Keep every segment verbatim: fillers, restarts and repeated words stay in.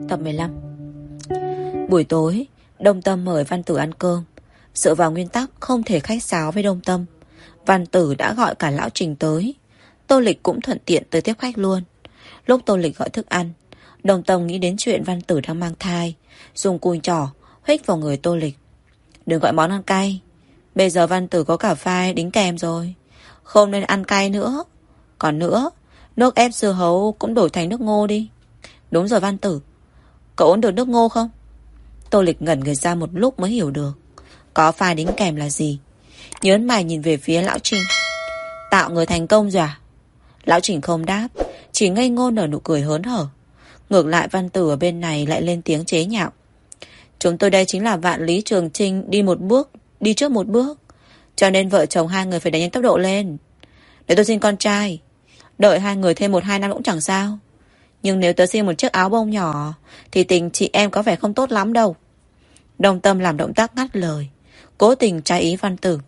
Tập mười lăm. Buổi tối, Đông Tâm mời Văn Tử ăn cơm. Dựa vào nguyên tắc không thể khách sáo với Đông Tâm, Văn Tử đã gọi cả lão Trình tới. Tô Lịch cũng thuận tiện tới tiếp khách luôn. Lúc Tô Lịch gọi thức ăn, Đông Tâm nghĩ đến chuyện Văn Tử đang mang thai, dùng cùi trỏ huých vào người Tô Lịch. Đừng gọi món ăn cay, bây giờ Văn Tử có cả phai đính kèm rồi, không nên ăn cay nữa. Còn nữa, nước ép dưa hấu cũng đổi thành nước ngô đi. Đúng rồi Văn Tử, cậu uống được nước ngô không? Tô Lịch ngẩn người ra một lúc mới hiểu được có phai đính kèm là gì. Nhớn mày nhìn về phía lão Trình. Tạo người thành công rồi à? Lão Trình không đáp, chỉ ngây ngô nở nụ cười hớn hở. Ngược lại Văn Tử ở bên này lại lên tiếng chế nhạo. Chúng tôi đây chính là vạn lý trường chinh, đi một bước, đi trước một bước. Cho nên vợ chồng hai người phải đẩy nhanh tốc độ lên. Để tôi sinh con trai, đợi hai người thêm một hai năm cũng chẳng sao. Nhưng nếu tớ xin một chiếc áo bông nhỏ thì tình chị em có vẻ không tốt lắm đâu. Đông Tâm làm động tác ngắt lời, cố tình trái ý Văn Tử.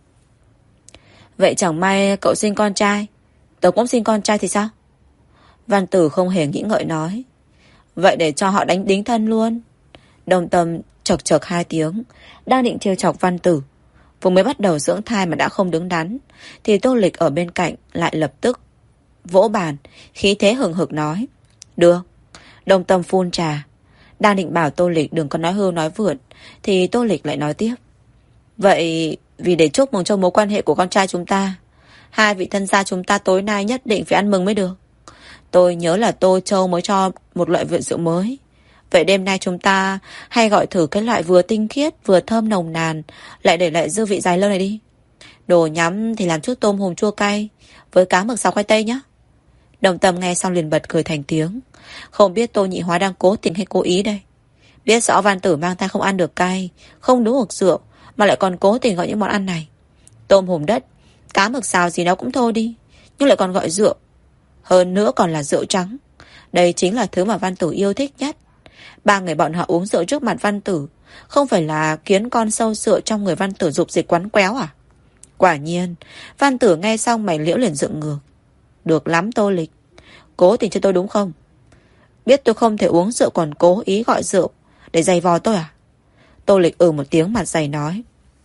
Vậy chẳng may cậu sinh con trai, tớ cũng sinh con trai thì sao? Văn Tử không hề nghĩ ngợi nói, vậy để cho họ đánh đính thân luôn. Đông Tâm chật chật hai tiếng, đang định trêu chọc Văn Tử. Vừa mới bắt đầu dưỡng thai mà đã không đứng đắn, thì Tô Lịch ở bên cạnh lại lập tức vỗ bàn, khí thế hừng hực nói, được. Đông Tâm phun trà. Đang định bảo Tô Lịch đừng có nói hưu nói vượn, thì Tô Lịch lại nói tiếp, vậy vì để chúc mừng cho mối quan hệ của con trai chúng ta, hai vị thân gia chúng ta tối nay nhất định phải ăn mừng mới được. Tôi nhớ là Tô Châu mới cho một loại rượu mới. Vậy đêm nay chúng ta hay gọi thử cái loại vừa tinh khiết vừa thơm nồng nàn, lại để lại dư vị dài lâu này đi. Đồ nhắm thì làm chút tôm hùm chua cay với cá mực xào khoai tây nhé. Đồng Tâm nghe xong liền bật cười thành tiếng. Không biết Tô Nhị Hóa đang cố tình hay cố ý đây. Biết rõ Văn Tử mang thai không ăn được cay, không đúng được rượu, mà lại còn cố tình gọi những món ăn này. Tôm hùm đất, cá mực xào gì đó cũng thôi đi, nhưng lại còn gọi rượu. Hơn nữa còn là rượu trắng. Đây chính là thứ mà Văn Tử yêu thích nhất. Ba người bọn họ uống rượu trước mặt Văn Tử, không phải là kiến con sâu rượu trong người Văn Tử dục dịch quắn quéo à? Quả nhiên, Văn Tử nghe xong mày liễu liền dựng ngược. Được lắm Tô Lịch, cố tình cho tôi đúng không? Biết tôi không thể uống rượu còn cố ý gọi rượu để giày vò tôi à? Tô Lịch ừ một tiếng mặt dày nói,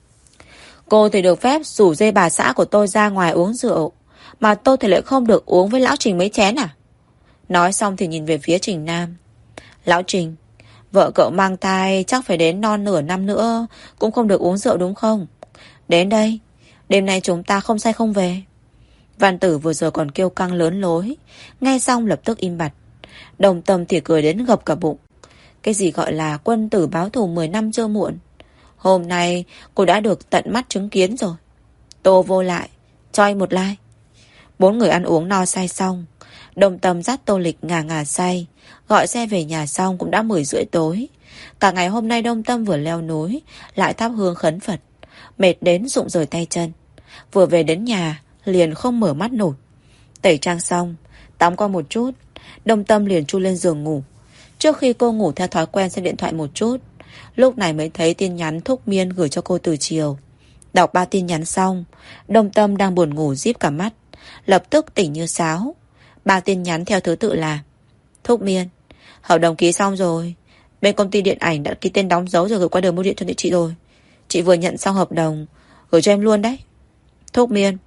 cô thì được phép rủ dê bà xã của tôi ra ngoài uống rượu, mà tôi thì lại không được uống với lão Trình mấy chén à? Nói xong thì nhìn về phía Trình Nam. Lão Trình, vợ cậu mang thai chắc phải đến non nửa năm nữa cũng không được uống rượu đúng không? Đến đây, đêm nay chúng ta không say không về. Văn Tử vừa rồi còn kêu căng lớn lối, nghe xong lập tức im bặt. Đồng Tâm thì cười đến gập cả bụng. Cái gì gọi là quân tử báo thù mười năm chưa muộn. Hôm nay cô đã được tận mắt chứng kiến rồi. Tô vô lại, cho anh một like. Bốn người ăn uống no say xong, Đồng Tâm dắt Tô Lịch ngà ngà say, gọi xe về nhà xong cũng đã mười rưỡi tối. Cả ngày hôm nay Đông Tâm vừa leo núi lại thắp hương khấn Phật, mệt đến rụng rời tay chân. Vừa về đến nhà liền không mở mắt nổi. Tẩy trang xong, tắm qua một chút, Đông Tâm liền chui lên giường ngủ. Trước khi cô ngủ theo thói quen xem điện thoại một chút, lúc này mới thấy tin nhắn Thúc Miên gửi cho cô từ chiều. Đọc ba tin nhắn xong, Đông Tâm đang buồn ngủ díp cả mắt, lập tức tỉnh như sáo. Ba tin nhắn theo thứ tự là: Thúc Miên, hợp đồng ký xong rồi, bên công ty điện ảnh đã ký tên đóng dấu rồi gửi qua đường bưu điện cho địa chị rồi. Chị vừa nhận xong hợp đồng, gửi cho em luôn đấy. Thúc Miên,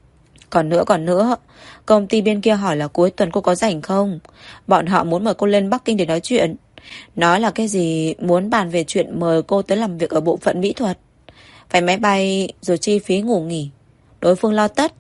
còn nữa còn nữa, công ty bên kia hỏi là cuối tuần cô có rảnh không? Bọn họ muốn mời cô lên Bắc Kinh để nói chuyện. Nói là cái gì muốn bàn về chuyện mời cô tới làm việc ở bộ phận mỹ thuật. Phải máy bay rồi chi phí ngủ nghỉ, đối phương lo tất.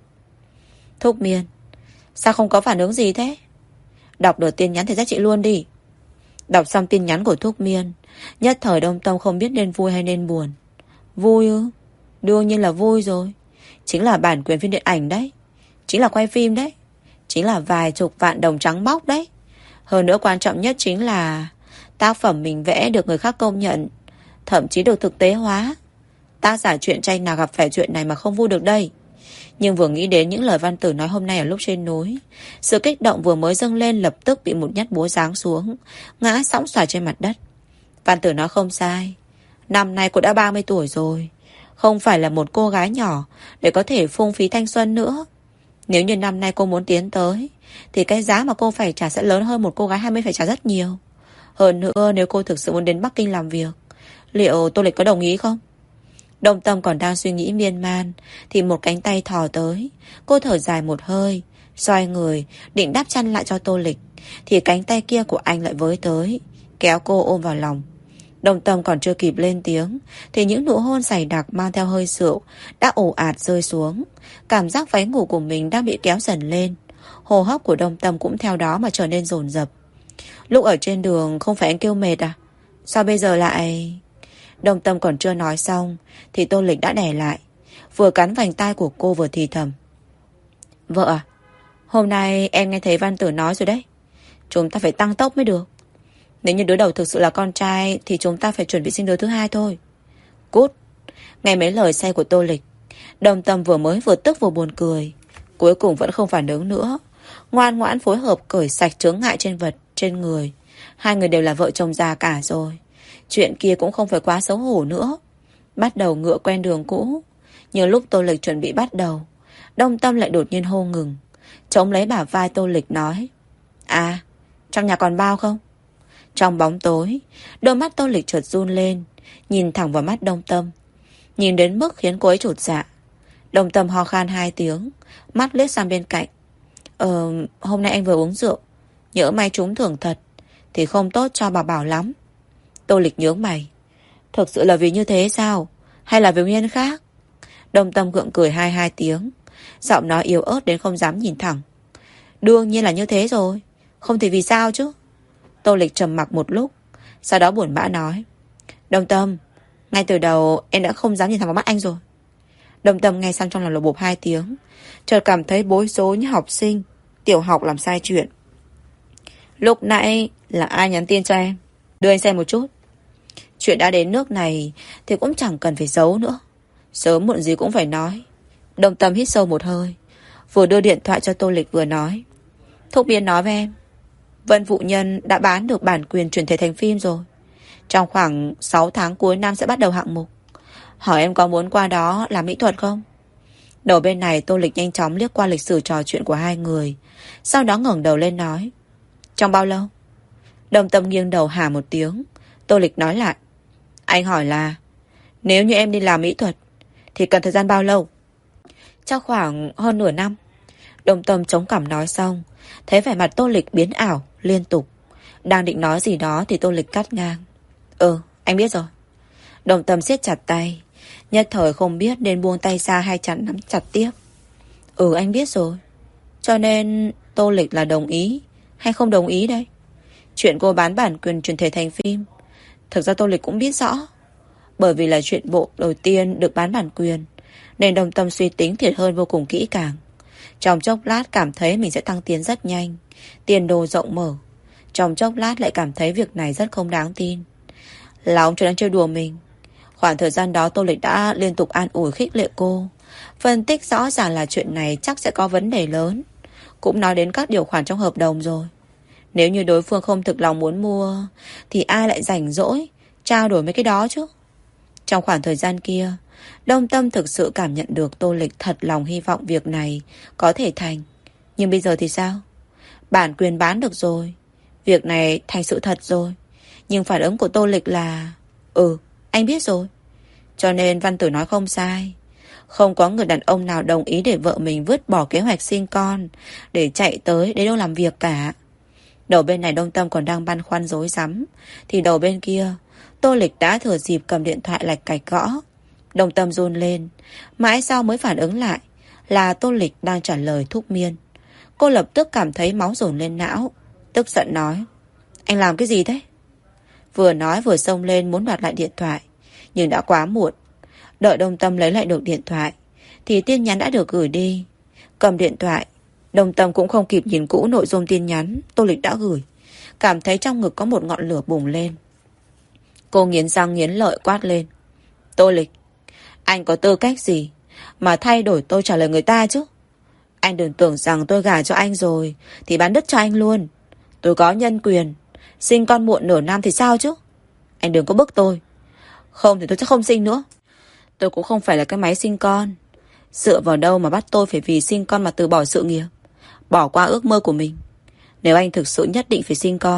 Thúc Miên, sao không có phản ứng gì thế? Đọc được tin nhắn thì dắt chị luôn đi. Đọc xong tin nhắn của Thúc Miên, nhất thời Đông Tâm không biết nên vui hay nên buồn. Vui ư? Đương nhiên là vui rồi. Chính là bản quyền phim điện ảnh đấy, chính là quay phim đấy, chính là vài chục vạn đồng trắng móc đấy. Hơn nữa quan trọng nhất chính là tác phẩm mình vẽ được người khác công nhận, thậm chí được thực tế hóa. Tác giả truyện tranh nào gặp phải chuyện này mà không vui được đây. Nhưng vừa nghĩ đến những lời Văn Tử nói hôm nay ở lúc trên núi, sự kích động vừa mới dâng lên lập tức bị một nhát búa giáng xuống, ngã sõng xoài trên mặt đất. Văn Tử nói không sai, năm nay cô đã ba mươi tuổi rồi, không phải là một cô gái nhỏ để có thể phung phí thanh xuân nữa. Nếu như năm nay cô muốn tiến tới, thì cái giá mà cô phải trả sẽ lớn hơn một cô gái hai mươi phải trả rất nhiều. Hơn nữa nếu cô thực sự muốn đến Bắc Kinh làm việc, liệu Tô Lịch có đồng ý không? Đông Tâm còn đang suy nghĩ miên man thì một cánh tay thò tới. Cô thở dài một hơi, xoay người định đắp chăn lại cho Tô Lịch, thì cánh tay kia của anh lại với tới, kéo cô ôm vào lòng. Đông Tâm còn chưa kịp lên tiếng thì những nụ hôn dày đặc mang theo hơi rượu đã ồ ạt rơi xuống. Cảm giác váy ngủ của mình đang bị kéo dần lên. Hô hấp của Đông Tâm cũng theo đó mà trở nên dồn dập. Lúc ở trên đường không phải anh kêu mệt à? Sao bây giờ lại... Đông Tâm còn chưa nói xong thì Tô Lịch đã đè lại, vừa cắn vành tai của cô vừa thì thầm. Vợ à, hôm nay em nghe thấy Văn Tử nói rồi đấy, chúng ta phải tăng tốc mới được. Nếu như đứa đầu thực sự là con trai thì chúng ta phải chuẩn bị sinh đứa thứ hai thôi. Cút. Nghe mấy lời say của Tô Lịch, Đông Tâm vừa mới vừa tức vừa buồn cười, cuối cùng vẫn không phản ứng nữa, ngoan ngoãn phối hợp cởi sạch chướng ngại trên vật trên người. Hai người đều là vợ chồng già cả rồi, chuyện kia cũng không phải quá xấu hổ nữa. Bắt đầu ngựa quen đường cũ. Nhưng lúc Tô Lịch chuẩn bị bắt đầu, Đông Tâm lại đột nhiên hô ngừng, chống lấy bả vai Tô Lịch nói. À, trong nhà còn bao không? Trong bóng tối, đôi mắt Tô Lịch chợt run lên, nhìn thẳng vào mắt Đông Tâm, nhìn đến mức khiến cô ấy chột dạ. Đông Tâm ho khan hai tiếng, mắt liếc sang bên cạnh. Ờ, hôm nay anh vừa uống rượu, nhỡ may trúng thưởng thật thì không tốt cho bà Bảo lắm. Tô Lịch nhướng mày. Thực sự là vì như thế sao? Hay là vì nguyên nhân khác? Đông Tâm gượng cười hai hai tiếng, giọng nói yếu ớt đến không dám nhìn thẳng. Đương nhiên là như thế rồi, không thì vì sao chứ? Tô Lịch trầm mặc một lúc, sau đó buồn bã nói. Đông Tâm, ngay từ đầu em đã không dám nhìn thẳng vào mắt anh rồi. Đông Tâm nghe xong trong lòng lột bột hai tiếng, chợt cảm thấy bối rối như học sinh tiểu học làm sai chuyện. Lúc nãy là ai nhắn tin cho em? Đưa anh xem một chút. Chuyện đã đến nước này thì cũng chẳng cần phải giấu nữa, sớm muộn gì cũng phải nói. Đông Tâm hít sâu một hơi, vừa đưa điện thoại cho Tô Lịch vừa nói. Thúc Biên nói với em, Vân Vũ Nhân đã bán được bản quyền chuyển thể thành phim rồi. Trong khoảng sáu tháng cuối năm sẽ bắt đầu hạng mục. Hỏi em có muốn qua đó làm mỹ thuật không? Đầu bên này Tô Lịch nhanh chóng liếc qua lịch sử trò chuyện của hai người, sau đó ngẩng đầu lên nói. Trong bao lâu? Đông Tâm nghiêng đầu hả một tiếng. Tô Lịch nói lại. Anh hỏi là nếu như em đi làm mỹ thuật thì cần thời gian bao lâu? Chắc khoảng hơn nửa năm. Đông Tâm chống cằm nói xong, thấy vẻ mặt Tô Lịch biến ảo liên tục, đang định nói gì đó thì Tô Lịch cắt ngang. Ừ, anh biết rồi. Đông Tâm siết chặt tay, nhất thời không biết nên buông tay ra hay chặt nắm chặt tiếp. Ừ, anh biết rồi. Cho nên Tô Lịch là đồng ý hay không đồng ý đây? Chuyện cô bán bản quyền chuyển thể thành phim, thực ra Tô Lịch cũng biết rõ. Bởi vì là chuyện bộ đầu tiên được bán bản quyền, nên Đông Tâm suy tính thiệt hơn vô cùng kỹ càng. Trong chốc lát cảm thấy mình sẽ tăng tiến rất nhanh, tiền đồ rộng mở. Trong chốc lát lại cảm thấy việc này rất không đáng tin, là ông trời đang chơi đùa mình. Khoảng thời gian đó Tô Lịch đã liên tục an ủi khích lệ cô, phân tích rõ ràng là chuyện này chắc sẽ có vấn đề lớn, cũng nói đến các điều khoản trong hợp đồng rồi. Nếu như đối phương không thực lòng muốn mua thì ai lại rảnh rỗi trao đổi mấy cái đó chứ? Trong khoảng thời gian kia, Đông Tâm thực sự cảm nhận được Tô Lịch thật lòng hy vọng việc này có thể thành. Nhưng bây giờ thì sao? Bản quyền bán được rồi, việc này thành sự thật rồi, nhưng phản ứng của Tô Lịch là ừ, anh biết rồi. Cho nên Văn Tử nói không sai, không có người đàn ông nào đồng ý để vợ mình vứt bỏ kế hoạch sinh con để chạy tới để đâu làm việc cả. Đầu bên này Đông Tâm còn đang băn khoăn rối rắm, thì đầu bên kia Tô Lịch đã thừa dịp cầm điện thoại lạch cạch gõ. Đông Tâm run lên, mãi sau mới phản ứng lại là Tô Lịch đang trả lời Thúc Miên. Cô lập tức cảm thấy máu dồn lên não, tức giận nói. Anh làm cái gì thế? Vừa nói vừa xông lên muốn đoạt lại điện thoại, nhưng đã quá muộn. Đợi Đông Tâm lấy lại được điện thoại thì tin nhắn đã được gửi đi. Cầm điện thoại, Đông Tâm cũng không kịp nhìn cũ nội dung tin nhắn Tô Lịch đã gửi, cảm thấy trong ngực có một ngọn lửa bùng lên. Cô nghiến răng nghiến lợi quát lên. Tô Lịch, anh có tư cách gì mà thay đổi tôi trả lời người ta chứ? Anh đừng tưởng rằng tôi gả cho anh rồi thì bán đất cho anh luôn. Tôi có nhân quyền, sinh con muộn nửa năm thì sao chứ? Anh đừng có bức tôi. Không thì tôi sẽ không sinh nữa. Tôi cũng không phải là cái máy sinh con. Dựa vào đâu mà bắt tôi phải vì sinh con mà từ bỏ sự nghiệp, bỏ qua ước mơ của mình? Nếu anh thực sự nhất định phải sinh con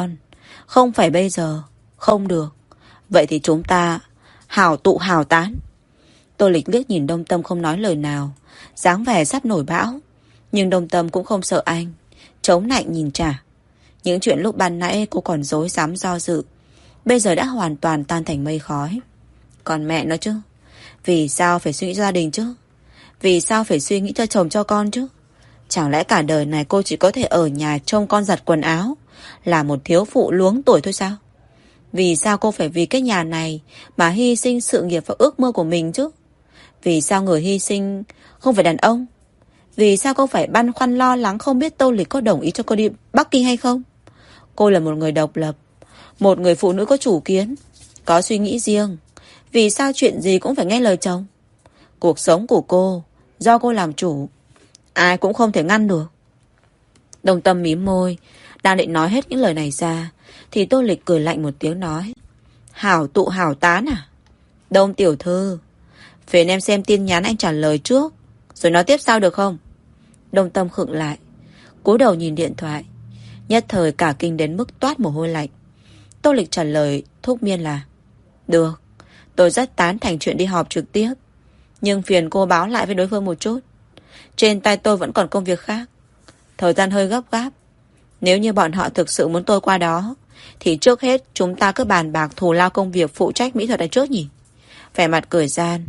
Không phải bây giờ. Không được. Vậy thì chúng ta hảo tụ hảo tán. Tô Lịch liếc nhìn Đông Tâm không nói lời nào, dáng vẻ sắp nổi bão. Nhưng Đông Tâm cũng không sợ anh, chống lạnh nhìn trả. Những chuyện lúc ban nãy cô còn dối dám do dự, bây giờ đã hoàn toàn tan thành mây khói. Còn mẹ nó chứ, vì sao phải suy nghĩ cho gia đình chứ? Vì sao phải suy nghĩ cho chồng cho con chứ? Chẳng lẽ cả đời này cô chỉ có thể ở nhà trông con giặt quần áo, là một thiếu phụ luống tuổi thôi sao? Vì sao cô phải vì cái nhà này mà hy sinh sự nghiệp và ước mơ của mình chứ? Vì sao người hy sinh không phải đàn ông? Vì sao cô phải băn khoăn lo lắng không biết Tô Lịch có đồng ý cho cô đi Bắc Kinh hay không? Cô là một người độc lập, một người phụ nữ có chủ kiến, có suy nghĩ riêng. Vì sao chuyện gì cũng phải nghe lời chồng? Cuộc sống của cô do cô làm chủ, ai cũng không thể ngăn được. Đồng Tâm mím môi, đang định nói hết những lời này ra thì Tô Lịch cười lạnh một tiếng nói: Hảo tụ hảo tán à? Đông tiểu thư, phiền em xem tin nhắn anh trả lời trước rồi nói tiếp sau được không? Đông Tâm khựng lại, cúi đầu nhìn điện thoại, nhất thời cả kinh đến mức toát mồ hôi lạnh. Tô Lịch trả lời thúc miên là: Được, tôi rất tán thành chuyện đi họp trực tiếp, nhưng phiền cô báo lại với đối phương một chút. Trên tay tôi vẫn còn công việc khác, thời gian hơi gấp gáp. Nếu như bọn họ thực sự muốn tôi qua đó thì trước hết chúng ta cứ bàn bạc thù lao công việc phụ trách mỹ thuật này trước nhỉ? Vẻ mặt cười gian.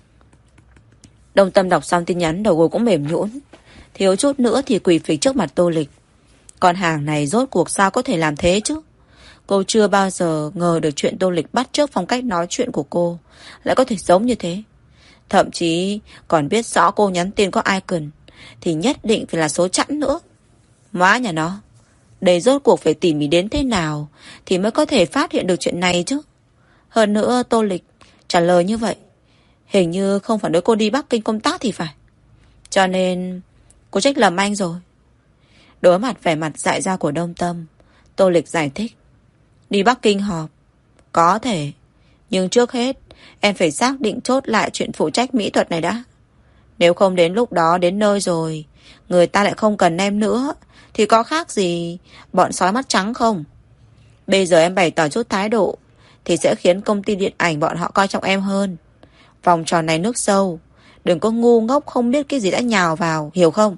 Đông Tâm đọc xong tin nhắn, đầu gối cũng mềm nhũn, thiếu chút nữa thì quỳ phịch trước mặt Tô Lịch. Con hàng này rốt cuộc sao có thể làm thế chứ? Cô chưa bao giờ ngờ được chuyện Tô Lịch bắt chước phong cách nói chuyện của cô lại có thể giống như thế. Thậm chí còn biết rõ cô nhắn tin có icon thì nhất định phải là số chẵn nữa. Móa nhà nó, đây rốt cuộc phải tỉ mỉ đến thế nào thì mới có thể phát hiện được chuyện này chứ? Hơn nữa Tô Lịch trả lời như vậy, hình như không phản đối cô đi Bắc Kinh công tác thì phải. Cho nên cô trách lầm anh rồi. Đối mặt vẻ mặt dại dao của Đông Tâm, Tô Lịch giải thích: Đi Bắc Kinh họp có thể, nhưng trước hết em phải xác định chốt lại chuyện phụ trách mỹ thuật này đã. Nếu không đến lúc đó đến nơi rồi người ta lại không cần em nữa thì có khác gì bọn sói mắt trắng không? Bây giờ em bày tỏ chút thái độ thì sẽ khiến công ty điện ảnh bọn họ coi trọng em hơn. Vòng tròn này nước sâu, đừng có ngu ngốc không biết cái gì đã nhào vào, hiểu không?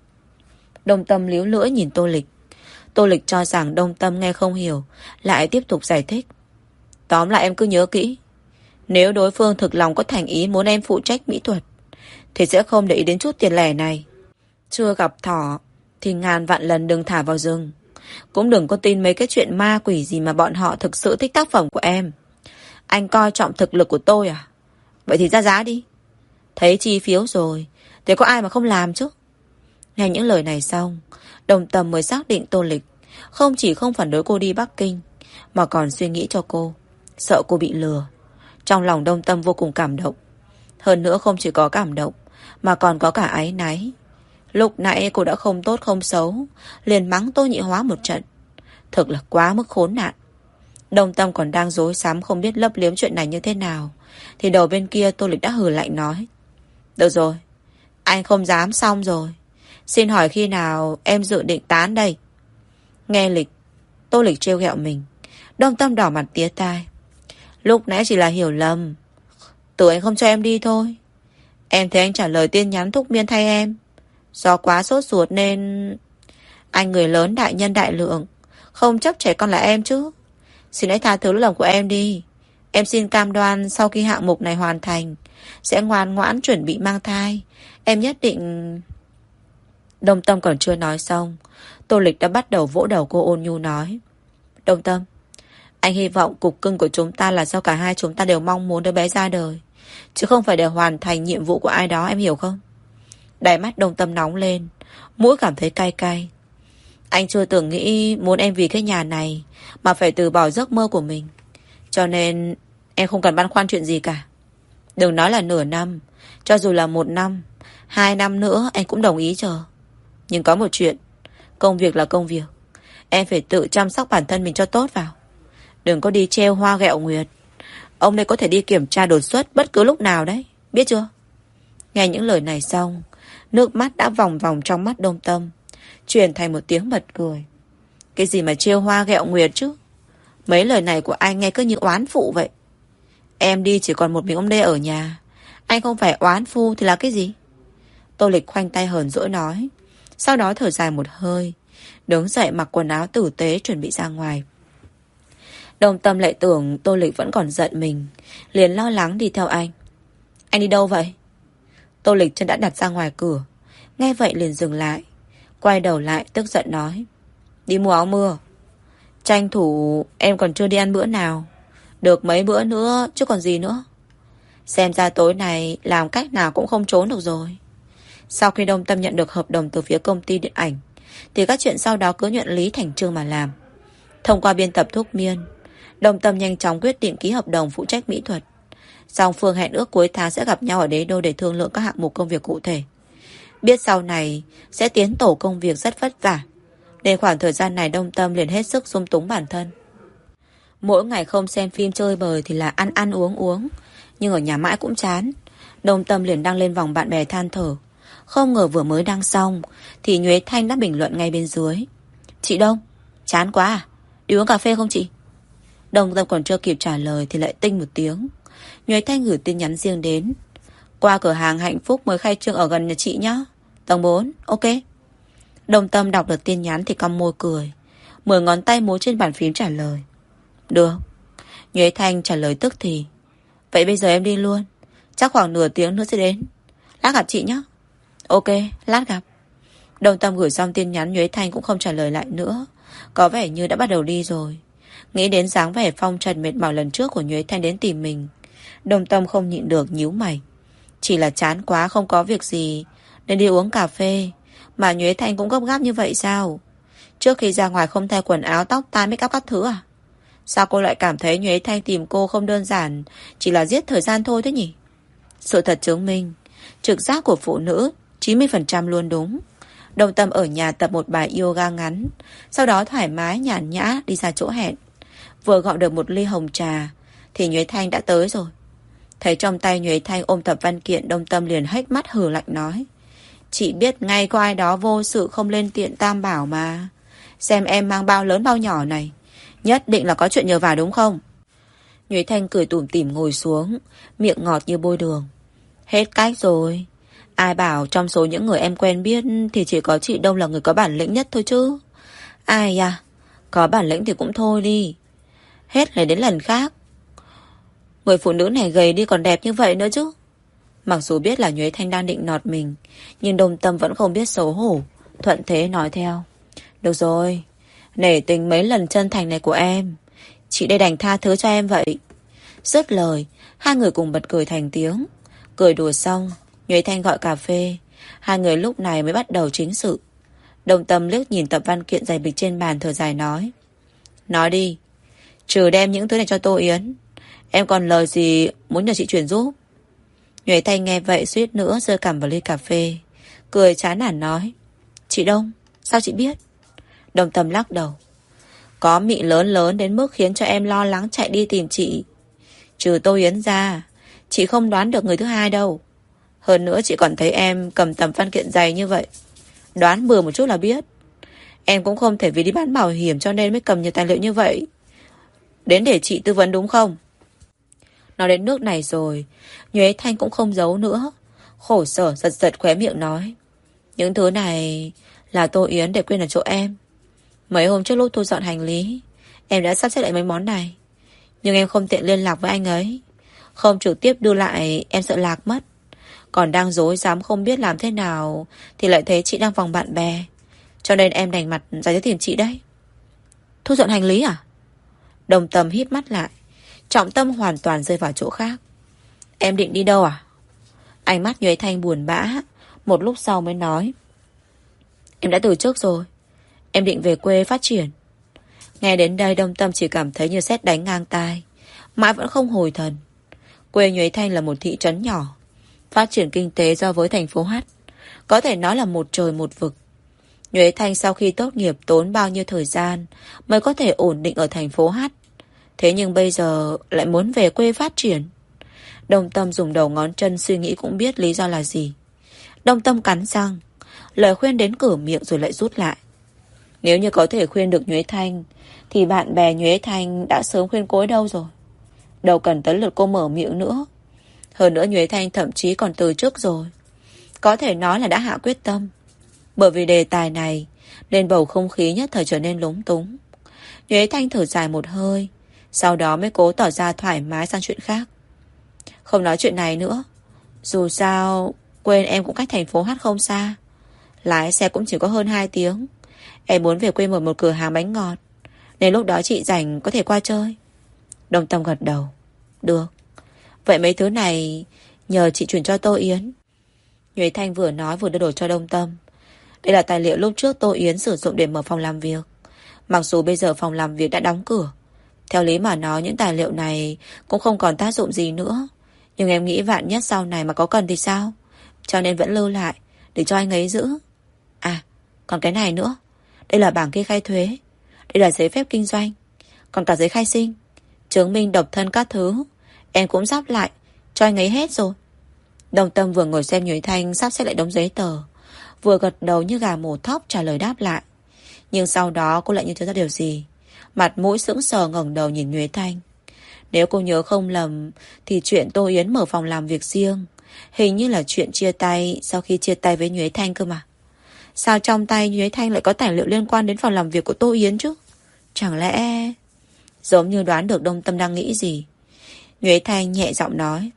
Đông Tâm líu lưỡi nhìn Tô Lịch. Tô Lịch cho rằng Đông Tâm nghe không hiểu, lại tiếp tục giải thích: Tóm lại em cứ nhớ kỹ, nếu đối phương thực lòng có thành ý muốn em phụ trách mỹ thuật thì sẽ không để ý đến chút tiền lẻ này. Chưa gặp thỏ thì ngàn vạn lần đừng thả vào rừng. Cũng đừng có tin mấy cái chuyện ma quỷ gì mà bọn họ thực sự thích tác phẩm của em. Anh coi trọng thực lực của tôi à? Vậy thì ra giá đi. Thấy chi phiếu rồi thì có ai mà không làm chứ? Nghe những lời này xong, Đồng Tâm mới xác định Tô Lịch không chỉ không phản đối cô đi Bắc Kinh mà còn suy nghĩ cho cô, sợ cô bị lừa. Trong lòng Đông Tâm vô cùng cảm động. Hơn nữa không chỉ có cảm động mà còn có cả áy náy. Lúc nãy cô đã không tốt không xấu, liền mắng Tô Nhị Hóa một trận. Thực là quá mức khốn nạn. Đông Tâm còn đang rối rắm không biết lấp liếm chuyện này như thế nào thì đầu bên kia Tô Lịch đã hừ lạnh nói: Được rồi, anh không dám xong rồi. Xin hỏi khi nào em dự định tán đây? Nghe Lịch, Tô Lịch trêu ghẹo mình, Đông Tâm đỏ mặt tía tai. Lúc nãy chỉ là hiểu lầm, tưởng anh không cho em đi thôi. Em thấy anh trả lời tin nhắn thúc miên thay em, do quá sốt ruột nên... Anh người lớn đại nhân đại lượng, không chấp trẻ con là em chứ. Xin hãy tha thứ lỗi lầm của em đi. Em xin cam đoan sau khi hạng mục này hoàn thành sẽ ngoan ngoãn chuẩn bị mang thai. Em nhất định... Đông Tâm còn chưa nói xong, Tô Lịch đã bắt đầu vỗ đầu cô ôn nhu nói: Đông Tâm, anh hy vọng cục cưng của chúng ta là do cả hai chúng ta đều mong muốn đứa bé ra đời, chứ không phải để hoàn thành nhiệm vụ của ai đó, em hiểu không? Đáy mắt Đông Tâm nóng lên, mũi cảm thấy cay cay. Anh chưa từng nghĩ muốn em vì cái nhà này mà phải từ bỏ giấc mơ của mình. Cho nên em không cần băn khoăn chuyện gì cả. Đừng nói là nửa năm, cho dù là một năm, hai năm nữa anh cũng đồng ý chờ. Nhưng có một chuyện, công việc là công việc, em phải tự chăm sóc bản thân mình cho tốt vào. Đừng có đi treo hoa ghẹo nguyệt. Ông đây có thể đi kiểm tra đột xuất bất cứ lúc nào đấy, biết chưa? Nghe những lời này xong, nước mắt đã vòng vòng trong mắt Đông Tâm, chuyển thành một tiếng bật cười. Cái gì mà trêu hoa ghẹo nguyệt chứ? Mấy lời này của anh nghe cứ như oán phụ vậy. Em đi chỉ còn một mình ông Đê ở nhà. Anh không phải oán phu thì là cái gì? Tô Lịch khoanh tay hờn dỗi nói. Sau đó thở dài một hơi, đứng dậy mặc quần áo tử tế chuẩn bị ra ngoài. Đồng Tâm lại tưởng Tô Lịch vẫn còn giận mình, liền lo lắng đi theo anh. Anh đi đâu vậy? Tô Lịch chân đã đặt ra ngoài cửa, nghe vậy liền dừng lại, quay đầu lại tức giận nói. Đi mua áo mưa. Tranh thủ em còn chưa đi ăn bữa nào, được mấy bữa nữa chứ còn gì nữa. Xem ra tối này làm cách nào cũng không trốn được rồi. Sau khi Đồng Tâm nhận được hợp đồng từ phía công ty điện ảnh, thì các chuyện sau đó cứ nhuận lý thành chương mà làm. Thông qua biên tập thuốc miên, Đồng Tâm nhanh chóng quyết định ký hợp đồng phụ trách mỹ thuật. Song phương hẹn ước cuối tháng sẽ gặp nhau ở Đế Đô để thương lượng các hạng mục công việc cụ thể. Biết sau này sẽ tiến tổ công việc rất vất vả, nên khoảng thời gian này Đồng Tâm liền hết sức dung túng bản thân. Mỗi ngày không xem phim chơi bời thì là ăn ăn uống uống, nhưng ở nhà mãi cũng chán. Đồng Tâm liền đăng lên vòng bạn bè than thở. Không ngờ vừa mới đăng xong thì Nhuế Thanh đã bình luận ngay bên dưới. Chị Đông, chán quá à? Đi uống cà phê không chị? Đồng Tâm còn chưa kịp trả lời thì lại tinh một tiếng. Nhuế Thanh gửi tin nhắn riêng đến. Qua cửa hàng Hạnh Phúc mới khai trương ở gần nhà chị nhá. Tầng bốn, ok. Đồng Tâm đọc được tin nhắn thì cong môi cười, mười ngón tay múa trên bàn phím trả lời. Được. Nhuế Thanh trả lời tức thì. Vậy bây giờ em đi luôn, chắc khoảng nửa tiếng nữa sẽ đến. Lát gặp chị nhé. Ok, lát gặp. Đồng Tâm gửi xong tin nhắn, Nhuế Thanh cũng không trả lời lại nữa, có vẻ như đã bắt đầu đi rồi. Nghĩ đến dáng vẻ phong trần mệt mỏi lần trước của Nhuế Thanh đến tìm mình, Đồng Tâm không nhịn được nhíu mày. Chỉ là chán quá không có việc gì nên đi uống cà phê, mà Nhuế Thanh cũng gấp gáp như vậy sao? Trước khi ra ngoài không thay quần áo, tóc tai, make up các thứ à? Sao cô lại cảm thấy Nhuế Thanh tìm cô không đơn giản chỉ là giết thời gian thôi thế nhỉ? Sự thật chứng minh trực giác của phụ nữ chín mươi phần trăm luôn đúng. Đồng Tâm ở nhà tập một bài yoga ngắn, sau đó thoải mái nhàn nhã đi ra chỗ hẹn. Vừa gọi được một ly hồng trà thì Nhuế Thanh đã tới rồi. Thấy trong tay Nhuế Thanh ôm tập văn kiện, Đồng Tâm liền hếch mắt hừ lạnh nói. Chị biết ngay có ai đó vô sự không lên tiện tam bảo mà. Xem em mang bao lớn bao nhỏ này, nhất định là có chuyện nhờ vả đúng không? Nhuế Thanh cười tủm tỉm ngồi xuống, miệng ngọt như bôi đường. Hết cách rồi. Ai bảo trong số những người em quen biết thì chỉ có chị Đông là người có bản lĩnh nhất thôi chứ. Ai à, có bản lĩnh thì cũng thôi đi, hết này đến lần khác. Người phụ nữ này gầy đi còn đẹp như vậy nữa chứ. Mặc dù biết là Nhuế Thanh đang định nọt mình, nhưng Đồng Tâm vẫn không biết xấu hổ, thuận thế nói theo. Được rồi, nể tình mấy lần chân thành này của em, chị đây đành tha thứ cho em vậy. Dứt lời, hai người cùng bật cười thành tiếng. Cười đùa xong, Nhuế Thanh gọi cà phê. Hai người lúc này mới bắt đầu chính sự. Đồng Tâm liếc nhìn tập văn kiện dày bịch trên bàn, thở dài nói. Nói đi, trừ đem những thứ này cho Tô Yến, em còn lời gì muốn nhờ chị chuyển giúp? Nhuế Thanh nghe vậy suýt nữa rơi cằm vào ly cà phê, cười chán nản nói. Chị Đông, sao chị biết? Đồng Tâm lắc đầu. Có mị lớn lớn đến mức khiến cho em lo lắng chạy đi tìm chị. Trừ Tô Yến ra, chị không đoán được người thứ hai đâu. Hơn nữa chị còn thấy em cầm tầm văn kiện dày như vậy, đoán bừa một chút là biết. Em cũng không thể vì đi bán bảo hiểm cho nên mới cầm nhiều tài liệu như vậy đến để chị tư vấn đúng không? Nói đến nước này rồi, Nhuế Thanh cũng không giấu nữa, khổ sở giật giật khóe miệng nói. Những thứ này là Tô Yến để quên ở chỗ em. Mấy hôm trước lúc thu dọn hành lý, em đã sắp xếp lại mấy món này, nhưng em không tiện liên lạc với anh ấy, không trực tiếp đưa lại em sợ lạc mất. Còn đang dối dám không biết làm thế nào thì lại thấy chị đang vòng bạn bè, cho nên em đành mặt ra tới tìm chị đấy. Thu dọn hành lý à? Đồng Tâm híp mắt lại, trọng tâm hoàn toàn rơi vào chỗ khác. Em định đi đâu à? Ánh mắt Nhuế Thanh buồn bã, một lúc sau mới nói. Em đã từ chức rồi, em định về quê phát triển. Nghe đến đây Đồng Tâm chỉ cảm thấy như sét đánh ngang tai, mãi vẫn không hồi thần. Quê Nhuế Thanh là một thị trấn nhỏ, phát triển kinh tế so với thành phố H có thể nói là một trời một vực. Nhuế Thanh sau khi tốt nghiệp tốn bao nhiêu thời gian mới có thể ổn định ở thành phố H, thế nhưng bây giờ lại muốn về quê phát triển. Đồng Tâm dùng đầu ngón chân suy nghĩ cũng biết lý do là gì. Đồng Tâm cắn răng, lời khuyên đến cửa miệng rồi lại rút lại. Nếu như có thể khuyên được Nhuế Thanh thì bạn bè Nhuế Thanh đã sớm khuyên cô ấy đâu rồi. Đâu cần tới lượt cô mở miệng nữa. Hơn nữa Nhuế Thanh thậm chí còn từ chức rồi. Có thể nói là đã hạ quyết tâm. Bởi vì đề tài này nên bầu không khí nhất thời trở nên lúng túng. Nhuế Thanh thở dài một hơi, sau đó mới cố tỏ ra thoải mái sang chuyện khác. Không nói chuyện này nữa. Dù sao quê em cũng cách thành phố Hát không xa. Lái xe cũng chỉ có hơn hai tiếng. Em muốn về quê mở một cửa hàng bánh ngọt, nên lúc đó chị rảnh có thể qua chơi. Đồng Tâm gật đầu. Được. Vậy mấy thứ này nhờ chị chuyển cho Tô Yến. Nhuế Thanh vừa nói vừa đưa đồ cho Đông Tâm. Đây là tài liệu lúc trước Tô Yến sử dụng để mở phòng làm việc. Mặc dù bây giờ phòng làm việc đã đóng cửa, theo lý mà nói những tài liệu này cũng không còn tác dụng gì nữa. Nhưng em nghĩ vạn nhất sau này mà có cần thì sao, cho nên vẫn lưu lại để cho anh ấy giữ. À, còn cái này nữa. Đây là bảng kê khai thuế. Đây là giấy phép kinh doanh. Còn cả giấy khai sinh, chứng minh độc thân các thứ. Em cũng sắp lại cho anh ấy hết rồi. Đồng Tâm vừa ngồi xem Nhuế Thanh sắp xếp lại đống giấy tờ, vừa gật đầu như gà mổ thóc trả lời đáp lại. Nhưng sau đó cô lại như nhớ ra điều gì. Mặt mũi sững sờ ngẩng đầu nhìn Nhuế Thanh. Nếu cô nhớ không lầm thì chuyện Tô Yến mở phòng làm việc riêng hình như là chuyện chia tay sau khi chia tay với Nhuế Thanh cơ mà. Sao trong tay Nhuế Thanh lại có tài liệu liên quan đến phòng làm việc của Tô Yến chứ? Chẳng lẽ... Giống như đoán được Đông Tâm đang nghĩ gì, Nhuế Thanh nhẹ giọng nói.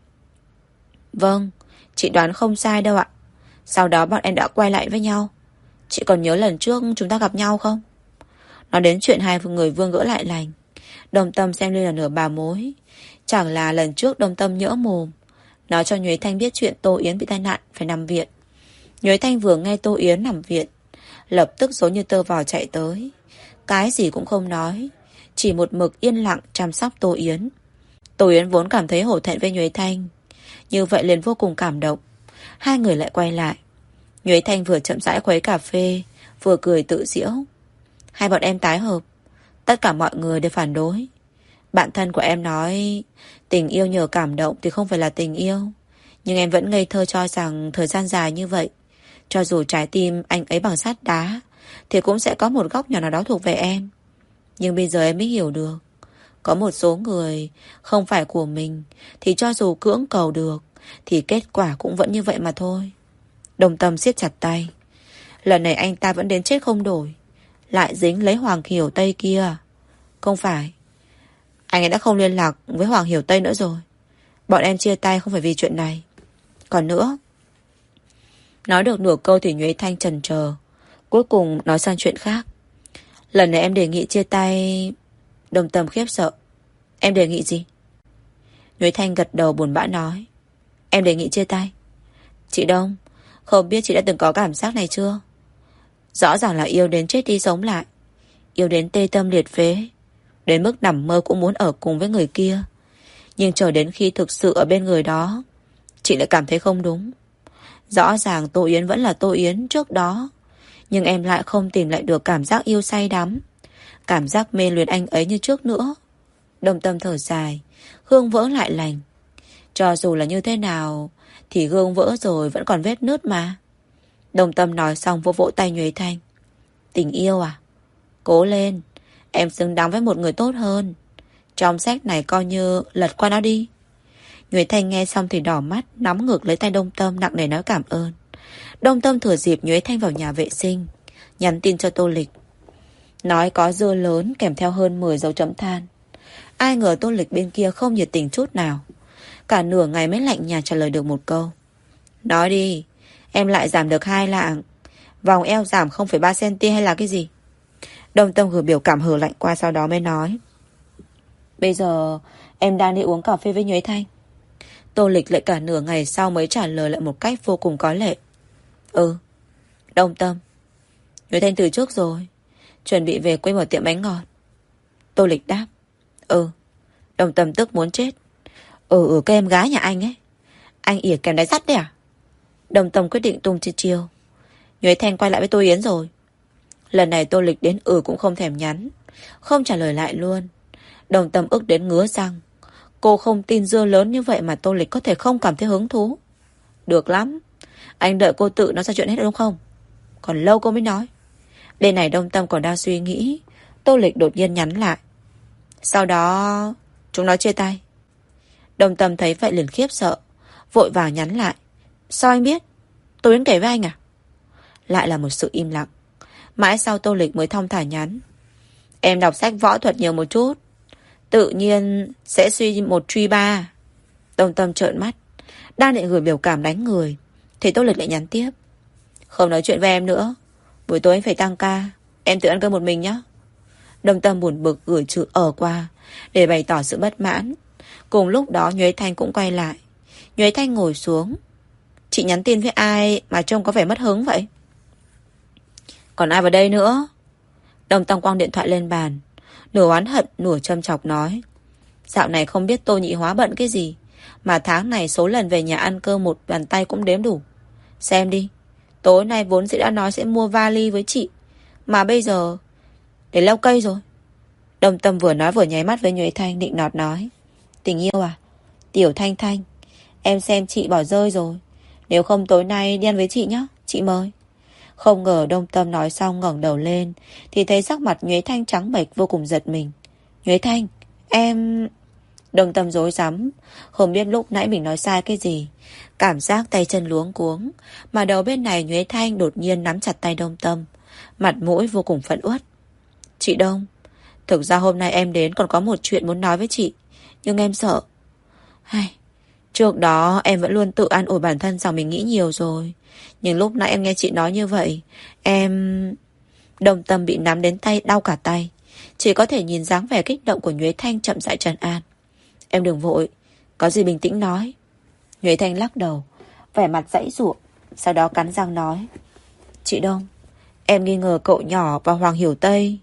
Vâng, chị đoán không sai đâu ạ. Sau đó bọn em đã quay lại với nhau. Chị còn nhớ lần trước chúng ta gặp nhau không? Nói đến chuyện hai người Vương gỡ lại lành, Đông Tâm xem như là nửa bà mối. Chẳng là lần trước Đông Tâm nhỡ mồm nói cho Nhuế Thanh biết chuyện Tô Yến bị tai nạn phải nằm viện. Nhuế Thanh vừa nghe Tô Yến nằm viện, lập tức giống như tơ vò chạy tới. Cái gì cũng không nói, chỉ một mực yên lặng chăm sóc Tô Yến. Tô Yến vốn cảm thấy hổ thẹn với Nhuế Thanh, như vậy liền vô cùng cảm động. Hai người lại quay lại. Nhuế Thanh vừa chậm rãi khuấy cà phê, vừa cười tự giễu. Hai bọn em tái hợp, tất cả mọi người đều phản đối. Bạn thân của em nói tình yêu nhờ cảm động thì không phải là tình yêu. Nhưng em vẫn ngây thơ cho rằng thời gian dài như vậy, cho dù trái tim anh ấy bằng sắt đá, thì cũng sẽ có một góc nhỏ nào đó thuộc về em. Nhưng bây giờ em mới hiểu được, có một số người không phải của mình thì cho dù cưỡng cầu được thì kết quả cũng vẫn như vậy mà thôi. Đồng Tâm siết chặt tay. Lần này anh ta vẫn đến chết không đổi, lại dính lấy Hoàng Hiểu Tây kia. Không phải, anh ấy đã không liên lạc với Hoàng Hiểu Tây nữa rồi. Bọn em chia tay không phải vì chuyện này. Còn nữa. Nói được nửa câu thì Nhuế Thanh chần chờ, cuối cùng nói sang chuyện khác. Lần này em đề nghị chia tay. Đồng Tâm khiếp sợ. Em đề nghị gì? Nhuế Thanh gật đầu buồn bã nói. Em đề nghị chia tay. Chị Đông, không biết chị đã từng có cảm giác này chưa? Rõ ràng là yêu đến chết đi sống lại, yêu đến tê tâm liệt phế, đến mức nằm mơ cũng muốn ở cùng với người kia. Nhưng chờ đến khi thực sự ở bên người đó, chị lại cảm thấy không đúng. Rõ ràng Tô Yến vẫn là Tô Yến trước đó, nhưng em lại không tìm lại được cảm giác yêu say đắm, cảm giác mê luyến anh ấy như trước nữa. Đồng Tâm thở dài. Gương vỡ lại lành. Cho dù là như thế nào thì gương vỡ rồi vẫn còn vết nứt mà. Đồng Tâm nói xong vỗ vỗ tay Nhuế Thanh. Tình yêu à? Cố lên, em xứng đáng với một người tốt hơn. Trong sách này coi như lật qua nó đi. Nhuế Thanh nghe xong thì đỏ mắt, nắm ngược lấy tay Đông Tâm nặng nề nói cảm ơn. Đông Tâm thừa dịp Nhuế Thanh vào nhà vệ sinh, nhắn tin cho Tô Lịch, nói có dưa lớn kèm theo hơn mười dấu chấm than. Ai ngờ Tô Lịch bên kia không nhiệt tình chút nào, cả nửa ngày mới lạnh nhạt trả lời được một câu. Nói đi, em lại giảm được hai lạng. Vòng eo giảm không phẩy ba xăng-ti-mét hay là cái gì? Đông Tâm gửi biểu cảm hờ lạnh qua, sau đó mới nói. Bây giờ em đang đi uống cà phê với Nhuế Thanh. Tô Lịch lại cả nửa ngày sau mới trả lời lại một cách vô cùng có lệ. Ừ. Đông Tâm, Nhuế Thanh từ trước rồi, chuẩn bị về quê mở tiệm bánh ngọt. Tô Lịch đáp. Ừ. Đông Tâm tức muốn chết. Ừ ừ cái em gái nhà anh ấy, anh ỉa kèm đáy sắt đấy à? Đông Tâm quyết định tung chiêu chiêu. Nhuế Thanh quay lại với Tô Yến rồi. Lần này Tô Lịch đến ừ cũng không thèm nhắn, không trả lời lại luôn. Đồng Tâm ức đến ngứa răng. Cô không tin dưa lớn như vậy mà Tô Lịch có thể không cảm thấy hứng thú. Được lắm, anh đợi cô tự nói ra chuyện hết đúng không? Còn lâu cô mới nói. Bên này Đông Tâm còn đang suy nghĩ, Tô Lịch đột nhiên nhắn lại. Sau đó chúng nó chia tay. Đông Tâm thấy vậy liền khiếp sợ, vội vàng nhắn lại. Sao anh biết? Tôi đến kể với anh à? Lại là một sự im lặng. Mãi sau Tô Lịch mới thong thả nhắn. Em đọc sách võ thuật nhiều một chút, tự nhiên sẽ suy một truy ba. Đông Tâm trợn mắt, đang định gửi biểu cảm đánh người thì Tô Lịch lại nhắn tiếp. Không nói chuyện với em nữa, buổi tối anh phải tăng ca, em tự ăn cơm một mình nhé. Đông Tâm buồn bực gửi chữ ở qua để bày tỏ sự bất mãn. Cùng lúc đó Nhuế Thanh cũng quay lại. Nhuế Thanh ngồi xuống. Chị nhắn tin với ai mà trông có vẻ mất hứng vậy? Còn ai vào đây nữa? Đông Tâm quăng điện thoại lên bàn, nửa oán hận nửa châm chọc nói. Dạo này không biết Tô Nhị Hóa bận cái gì mà tháng này số lần về nhà ăn cơm một bàn tay cũng đếm đủ. Xem đi, tối nay vốn dĩ đã nói sẽ mua vali với chị, mà bây giờ để leo cây rồi. Đông Tâm vừa nói vừa nháy mắt với Nhuế Thanh, định nọt nói. Tình yêu à? Tiểu Thanh Thanh, em xem chị bỏ rơi rồi. Nếu không tối nay đi ăn với chị nhé, chị mời. Không ngờ Đông Tâm nói xong ngẩng đầu lên thì thấy sắc mặt Nhuế Thanh trắng bệch, vô cùng giật mình. Nhuế Thanh, em... Đông Tâm rối rắm, không biết lúc nãy mình nói sai cái gì, cảm giác tay chân luống cuống. Mà đầu bên này Nhuế Thanh đột nhiên nắm chặt tay Đông Tâm, mặt mũi vô cùng phẫn uất. Chị Đông, thực ra hôm nay em đến còn có một chuyện muốn nói với chị, nhưng em sợ. Hay, trước đó em vẫn luôn tự an ủi bản thân rằng mình nghĩ nhiều rồi, nhưng lúc nãy em nghe chị nói như vậy, em... Đông Tâm bị nắm đến tay đau cả tay, chỉ có thể nhìn dáng vẻ kích động của Nhuế Thanh chậm rãi trấn an. Em đừng vội, có gì bình tĩnh nói. Nhuế Thanh lắc đầu, vẻ mặt giãy giụa, sau đó cắn răng nói. Chị Đông, em nghi ngờ cậu nhỏ và Hoàng Hiểu Tây.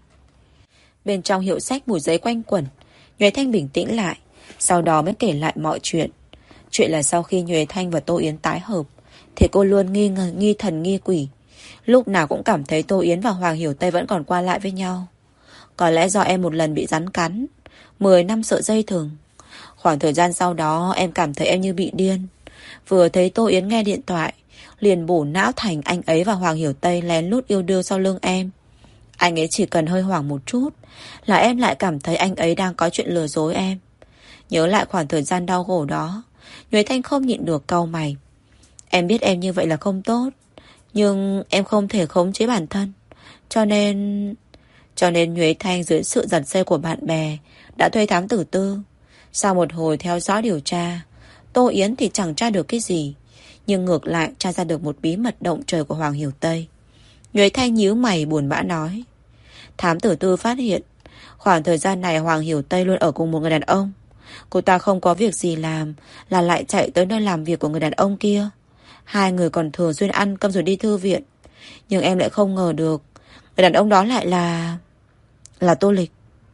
Bên trong hiệu sách mùi giấy quanh quẩn. Nhuế Thanh bình tĩnh lại, sau đó mới kể lại mọi chuyện. Chuyện là sau khi Nhuế Thanh và Tô Yến tái hợp thì cô luôn nghi ngờ, nghi thần nghi quỷ, lúc nào cũng cảm thấy Tô Yến và Hoàng Hiểu Tây vẫn còn qua lại với nhau. Có lẽ do em một lần bị rắn cắn, mười năm sợ dây thừng. Khoảng thời gian sau đó em cảm thấy em như bị điên. Vừa thấy Tô Yến nghe điện thoại, liền bổ não thành anh ấy và Hoàng Hiểu Tây lén lút yêu đương sau lưng em. Anh ấy chỉ cần hơi hoảng một chút là em lại cảm thấy anh ấy đang có chuyện lừa dối em. Nhớ lại khoảng thời gian đau khổ đó, Nhuế Thanh không nhịn được cau mày. Em biết em như vậy là không tốt, nhưng em không thể khống chế bản thân. Cho nên... Cho nên Nhuế Thanh dưới sự giật dây của bạn bè đã thuê thám tử Tư. Sau một hồi theo dõi điều tra, Tô Yến thì chẳng tra được cái gì, nhưng ngược lại tra ra được một bí mật động trời của Hoàng Hiểu Tây. Nhuế Thanh nhíu mày buồn bã nói. Thám tử Tư phát hiện khoảng thời gian này Hoàng Hiểu Tây luôn ở cùng một người đàn ông. Cô ta không có việc gì làm là lại chạy tới nơi làm việc của người đàn ông kia. Hai người còn thường xuyên ăn cơm rồi đi thư viện. Nhưng em lại không ngờ được người đàn ông đó lại là... Là Tô Lịch.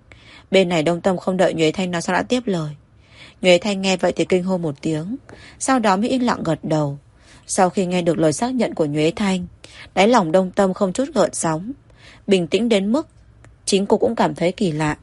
Bên này Đông Tâm không đợi Nhuế Thanh nói xong đã tiếp lời. Nhuế Thanh nghe vậy thì kinh hô một tiếng, sau đó mới im lặng gật đầu. Sau khi nghe được lời xác nhận của Nhuế Thanh, đáy lòng Đông Tâm không chút gợn sóng, bình tĩnh đến mức chính cô cũng cảm thấy kỳ lạ.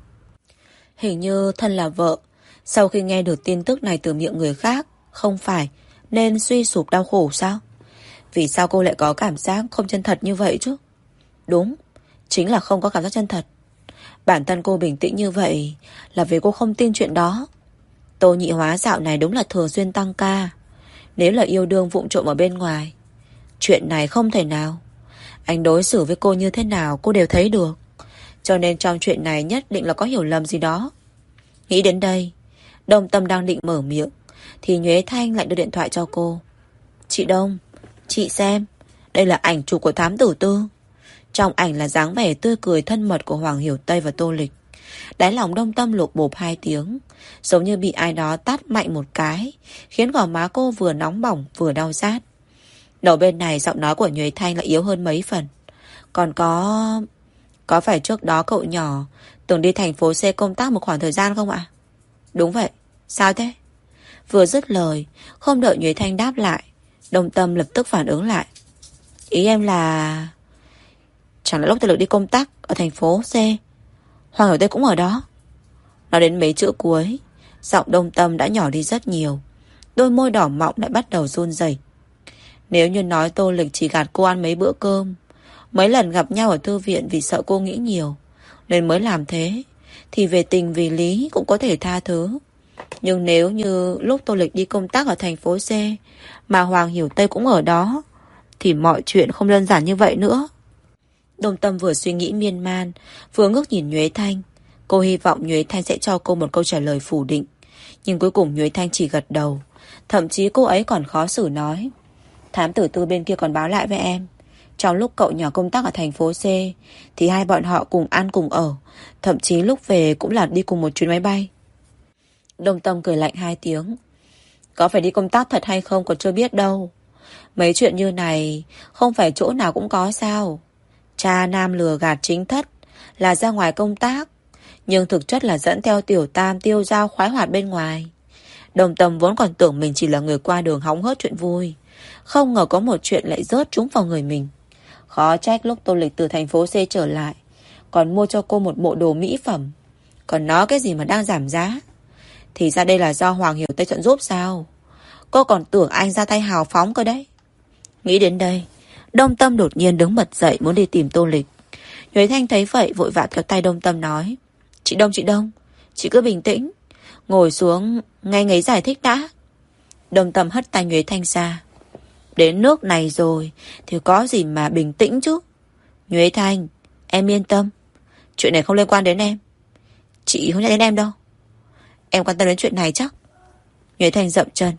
Hình như thân là vợ, sau khi nghe được tin tức này từ miệng người khác, không phải nên suy sụp đau khổ sao? Vì sao cô lại có cảm giác không chân thật như vậy chứ? Đúng, chính là không có cảm giác chân thật. Bản thân cô bình tĩnh như vậy là vì cô không tin chuyện đó. Tô Nhị Hóa dạo này đúng là thường xuyên tăng ca. Nếu là yêu đương vụng trộm ở bên ngoài, chuyện này không thể nào. Anh đối xử với cô như thế nào cô đều thấy được. Cho nên trong chuyện này nhất định là có hiểu lầm gì đó. Nghĩ đến đây, Đông Tâm đang định mở miệng thì Nhuế Thanh lại đưa điện thoại cho cô. Chị Đông, chị xem, đây là ảnh chụp của thám tử Tư. Trong ảnh là dáng vẻ tươi cười thân mật của Hoàng Hiểu Tây và Tô Lịch. Đáy lòng Đông Tâm lột bột hai tiếng, giống như bị ai đó tát mạnh một cái, khiến gò má cô vừa nóng bỏng vừa đau rát. Đầu bên này giọng nói của Nhuế Thanh lại yếu hơn mấy phần. Còn có... Có phải trước đó cậu nhỏ từng đi thành phố C công tác một khoảng thời gian không ạ? Đúng vậy. Sao thế? Vừa dứt lời, không đợi Nhuế Thanh đáp lại, Đông Tâm lập tức phản ứng lại. Ý em là... Chẳng lẽ lúc tôi được đi công tác ở thành phố C, Hoàng Hiểu Tây cũng ở đó? Nói đến mấy chữ cuối, giọng Đông Tâm đã nhỏ đi rất nhiều, đôi môi đỏ mọng lại bắt đầu run rẩy. Nếu như nói Tô Lịch chỉ gạt cô ăn mấy bữa cơm, Mấy lần gặp nhau ở thư viện vì sợ cô nghĩ nhiều nên mới làm thế, thì về tình vì lý cũng có thể tha thứ. Nhưng nếu như lúc Tô Lịch đi công tác ở thành phố C mà Hoàng Hiểu Tây cũng ở đó, thì mọi chuyện không đơn giản như vậy nữa. Đông Tâm vừa suy nghĩ miên man, vừa ngước nhìn Nhuế Thanh. Cô hy vọng Nhuế Thanh sẽ cho cô một câu trả lời phủ định, nhưng cuối cùng Nhuế Thanh chỉ gật đầu. Thậm chí cô ấy còn khó xử nói: thám tử tư bên kia còn báo lại với em, trong lúc cậu nhỏ công tác ở thành phố C thì hai bọn họ cùng ăn cùng ở, thậm chí lúc về cũng là đi cùng một chuyến máy bay. Đông Tâm cười lạnh hai tiếng. Có phải đi công tác thật hay không còn chưa biết đâu. Mấy chuyện như này không phải chỗ nào cũng có sao. Cha nam lừa gạt chính thất là ra ngoài công tác, nhưng thực chất là dẫn theo tiểu tam tiêu dao khoái hoạt bên ngoài. Đồng Tâm vốn còn tưởng mình chỉ là người qua đường hóng hớt chuyện vui, không ngờ có một chuyện lại rớt trúng vào người mình. Khó trách lúc Tô Lịch từ thành phố C trở lại còn mua cho cô một bộ đồ mỹ phẩm, còn nói cái gì mà đang giảm giá. Thì ra đây là do Hoàng Hiểu Tây chọn giúp sao. Cô còn tưởng anh ra tay hào phóng cơ đấy. Nghĩ đến đây, Đông Tâm đột nhiên đứng bật dậy muốn đi tìm Tô Lịch. Nhuế Thanh thấy vậy vội vã kéo tay Đông Tâm nói: Chị Đông, chị Đông, chị cứ bình tĩnh, ngồi xuống nghe ngấy giải thích đã. Đông Tâm hất tay Nhuế Thanh ra. Đến nước này rồi thì có gì mà bình tĩnh chứ. Nhuế Thanh, em yên tâm, chuyện này không liên quan đến em. Chị không nhắc đến em đâu. Em quan tâm đến chuyện này chắc. Nhuế Thanh dậm chân.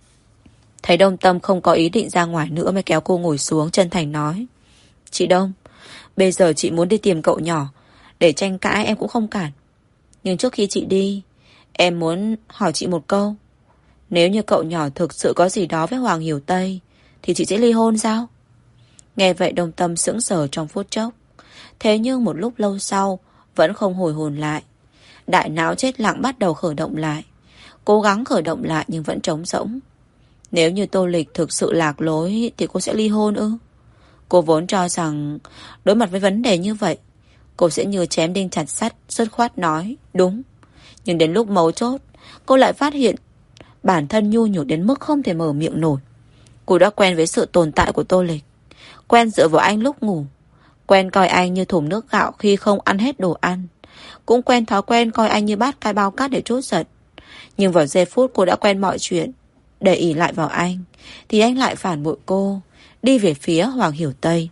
Thấy Đông Tâm không có ý định ra ngoài nữa mới kéo cô ngồi xuống, chân thành nói: Chị Đông, bây giờ chị muốn đi tìm cậu nhỏ, để tranh cãi em cũng không cản. Nhưng trước khi chị đi, em muốn hỏi chị một câu. Nếu như cậu nhỏ thực sự có gì đó với Hoàng Hiểu Tây thì chị sẽ ly hôn sao? Nghe vậy Đông Tâm sững sờ trong phút chốc. Thế nhưng một lúc lâu sau vẫn không hồi hồn lại. Đại não chết lặng bắt đầu khởi động lại. Cố gắng khởi động lại nhưng vẫn trống rỗng. Nếu như Tô Lịch thực sự lạc lối thì cô sẽ ly hôn ư? Cô vốn cho rằng đối mặt với vấn đề như vậy cô sẽ như chém đinh chặt sắt, dứt khoát nói đúng. Nhưng đến lúc mấu chốt, cô lại phát hiện bản thân nhu nhược đến mức không thể mở miệng nổi. Cô đã quen với sự tồn tại của Tô Lịch, quen dựa vào anh lúc ngủ, quen coi anh như thùng nước gạo khi không ăn hết đồ ăn, cũng quen thói quen coi anh như bát cai bao cát để trút giận. Nhưng vào giây phút cô đã quen mọi chuyện, để ỷ lại vào anh, thì anh lại phản bội cô, đi về phía Hoàng Hiểu Tây.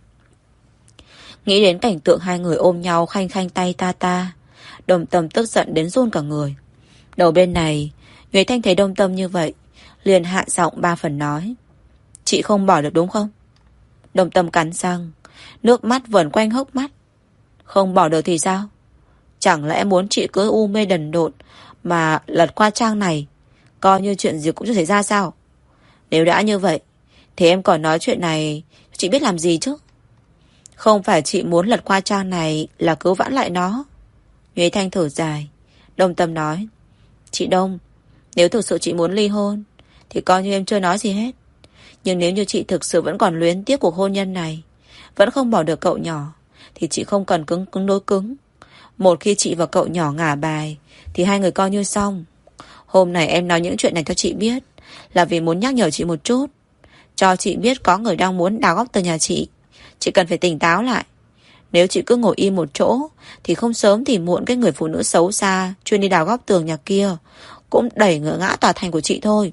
Nghĩ đến cảnh tượng hai người ôm nhau khanh khanh tay ta ta, Đông Tâm tức giận đến run cả người. Đầu bên này, Nhuế Thanh thấy Đông Tâm như vậy, liền hạ giọng ba phần nói: Chị không bỏ được đúng không? Đông Tâm cắn răng, nước mắt vẩn quanh hốc mắt. Không bỏ được thì sao? Chẳng lẽ muốn chị cứ u mê đần độn mà lật qua trang này, coi như chuyện gì cũng chưa xảy ra sao? Nếu đã như vậy thì em còn nói chuyện này, chị biết làm gì chứ? Không phải chị muốn lật qua trang này là cứu vãn lại nó. Nhuế Thanh thở dài. Đông Tâm nói: Chị Đông, nếu thực sự chị muốn ly hôn thì coi như em chưa nói gì hết. Nhưng nếu như chị thực sự vẫn còn luyến tiếc cuộc hôn nhân này, vẫn không bỏ được cậu nhỏ, thì chị không cần cứng cứng đối cứng. Một khi chị và cậu nhỏ ngả bài thì hai người coi như xong. Hôm nay em nói những chuyện này cho chị biết là vì muốn nhắc nhở chị một chút, cho chị biết có người đang muốn đào góc từ nhà chị. Chị cần phải tỉnh táo lại. Nếu chị cứ ngồi im một chỗ thì không sớm thì muộn cái người phụ nữ xấu xa chuyên đi đào góc tường nhà kia cũng đẩy ngã ngã tòa thành của chị thôi.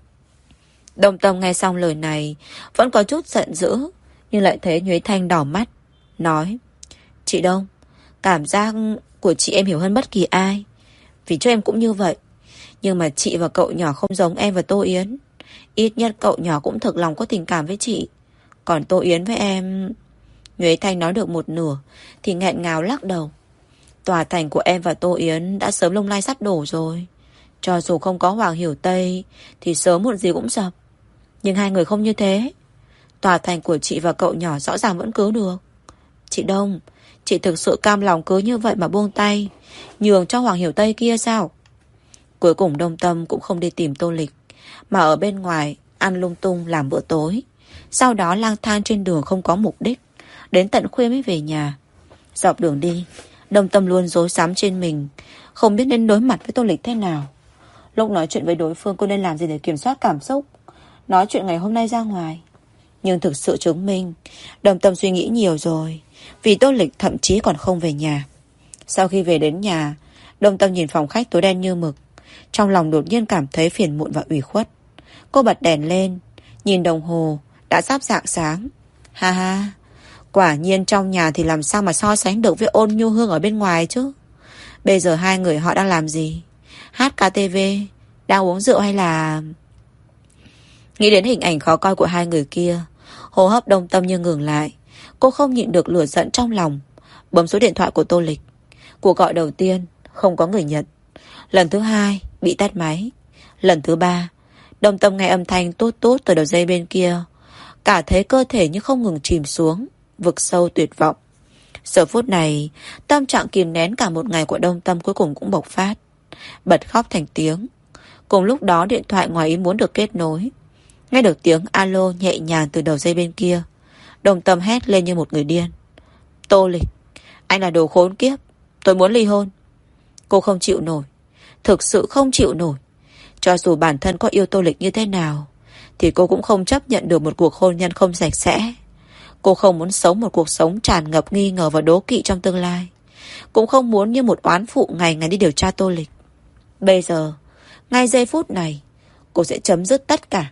Đông Tâm nghe xong lời này vẫn có chút giận dữ, nhưng lại thấy Nhuế Thanh đỏ mắt, nói: Chị Đông, cảm giác của chị em hiểu hơn bất kỳ ai, vì cho em cũng như vậy. Nhưng mà chị và cậu nhỏ không giống em và Tô Yến. Ít nhất cậu nhỏ cũng thực lòng có tình cảm với chị. Còn Tô Yến với em... Nhuế Thanh nói được một nửa thì nghẹn ngào lắc đầu. Tòa thành của em và Tô Yến đã sớm lung lay sắp đổ rồi. Cho dù không có Hoàng Hiểu Tây thì sớm muộn gì cũng sập. Nhưng hai người không như thế. Tòa thành của chị và cậu nhỏ rõ ràng vẫn cứu được. Chị Đông, chị thực sự cam lòng cứ như vậy mà buông tay, nhường cho Hoàng Hiểu Tây kia sao? Cuối cùng Đông Tâm cũng không đi tìm Tô Lịch, mà ở bên ngoài ăn lung tung làm bữa tối. Sau đó lang thang trên đường không có mục đích, đến tận khuya mới về nhà. Dọc đường đi, Đông Tâm luôn rối rắm trên mình, không biết nên đối mặt với Tô Lịch thế nào. Lúc nói chuyện với đối phương cô nên làm gì để kiểm soát cảm xúc, nói chuyện ngày hôm nay ra ngoài. Nhưng thực sự chứng minh Đồng Tâm suy nghĩ nhiều rồi, vì Tô Lịch thậm chí còn không về nhà. Sau khi về đến nhà, Đồng Tâm nhìn phòng khách tối đen như mực, trong lòng đột nhiên cảm thấy phiền muộn và ủy khuất. Cô bật đèn lên, nhìn đồng hồ, đã sắp rạng sáng. Ha ha, quả nhiên trong nhà thì làm sao mà so sánh được với Ôn Nhu Hương ở bên ngoài chứ. Bây giờ hai người họ đang làm gì? Hát ca tê vê, đang uống rượu hay là... Nghĩ đến hình ảnh khó coi của hai người kia, hô hấp Đồng Tâm như ngừng lại. Cô không nhịn được lửa giận trong lòng, bấm số điện thoại của Tô Lịch. Cuộc gọi đầu tiên không có người nhận, lần thứ hai bị tắt máy, lần thứ ba Đồng Tâm nghe âm thanh tốt tốt từ đầu dây bên kia, cả thấy cơ thể như không ngừng chìm xuống vực sâu tuyệt vọng. Giờ phút này, tâm trạng kìm nén cả một ngày của Đồng Tâm cuối cùng cũng bộc phát, bật khóc thành tiếng. Cùng lúc đó điện thoại ngoài ý muốn được kết nối. Nghe được tiếng alo nhẹ nhàng từ đầu dây bên kia, Đồng Tâm hét lên như một người điên. Tô Lịch, anh là đồ khốn kiếp, tôi muốn ly hôn. Cô không chịu nổi, thực sự không chịu nổi. Cho dù bản thân có yêu Tô Lịch như thế nào, thì cô cũng không chấp nhận được một cuộc hôn nhân không sạch sẽ. Cô không muốn sống một cuộc sống tràn ngập nghi ngờ và đố kỵ trong tương lai, cũng không muốn như một oán phụ ngày ngày đi điều tra Tô Lịch. Bây giờ, ngay giây phút này, cô sẽ chấm dứt tất cả.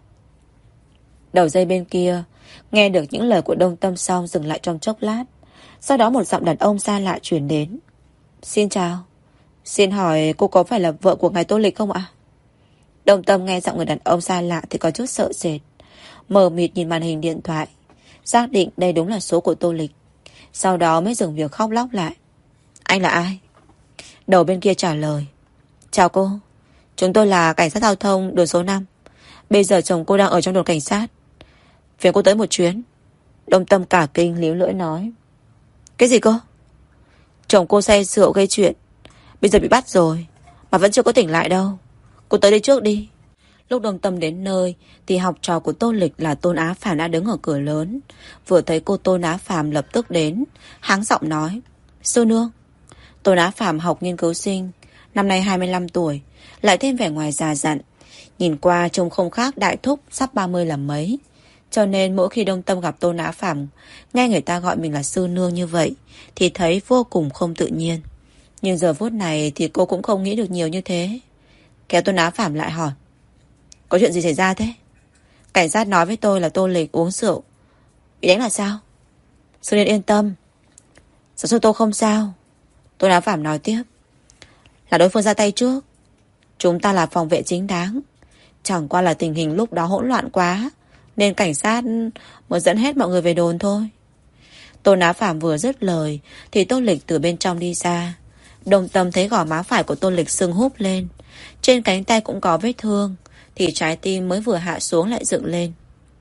Đầu dây bên kia nghe được những lời của Đồng Tâm xong dừng lại trong chốc lát. Sau đó một giọng đàn ông xa lạ truyền đến. Xin chào, xin hỏi cô có phải là vợ của ngài Tô Lịch không ạ? Đồng Tâm nghe giọng người đàn ông xa lạ thì có chút sợ sệt, mờ mịt nhìn màn hình điện thoại, xác định đây đúng là số của Tô Lịch. Sau đó mới dừng việc khóc lóc lại. Anh là ai? Đầu bên kia trả lời. Chào cô, chúng tôi là cảnh sát giao thông đường số năm. Bây giờ chồng cô đang ở trong đồn cảnh sát, phiền cô tới một chuyến. Đồng Tâm cả kinh líu lưỡi nói. Cái gì cơ? Chồng cô say rượu gây chuyện, bây giờ bị bắt rồi, mà vẫn chưa có tỉnh lại đâu. Cô tới đây trước đi. Lúc Đồng Tâm đến nơi thì học trò của Tô Lịch là Tôn Á Phàm đã đứng ở cửa lớn. Vừa thấy cô Tôn Á Phàm lập tức đến, háng giọng nói. Sư nương. Tôn Á Phàm học nghiên cứu sinh, năm nay hai mươi lăm tuổi, lại thêm vẻ ngoài già dặn, nhìn qua trông không khác đại thúc sắp ba mươi là mấy. Cho nên mỗi khi Đồng Tâm gặp Tôn Á Phàm, nghe người ta gọi mình là sư nương như vậy, thì thấy vô cùng không tự nhiên. Nhưng giờ phút này thì cô cũng không nghĩ được nhiều như thế. Kéo Tôn Á Phàm lại hỏi. Có chuyện gì xảy ra thế? Cảnh sát nói với tôi là Tô Lịch uống rượu bị đánh là sao? Sư nên yên tâm, giáo sư tôi không sao. Tôn Á Phàm nói tiếp. Là đối phương ra tay trước, chúng ta là phòng vệ chính đáng. Chẳng qua là tình hình lúc đó hỗn loạn quá, nên cảnh sát mới dẫn hết mọi người về đồn thôi. Tôn Á Phàm vừa dứt lời thì Tô Lịch từ bên trong đi ra. Đồng Tâm thấy gò má phải của Tô Lịch sưng húp lên, trên cánh tay cũng có vết thương, thì trái tim mới vừa hạ xuống lại dựng lên.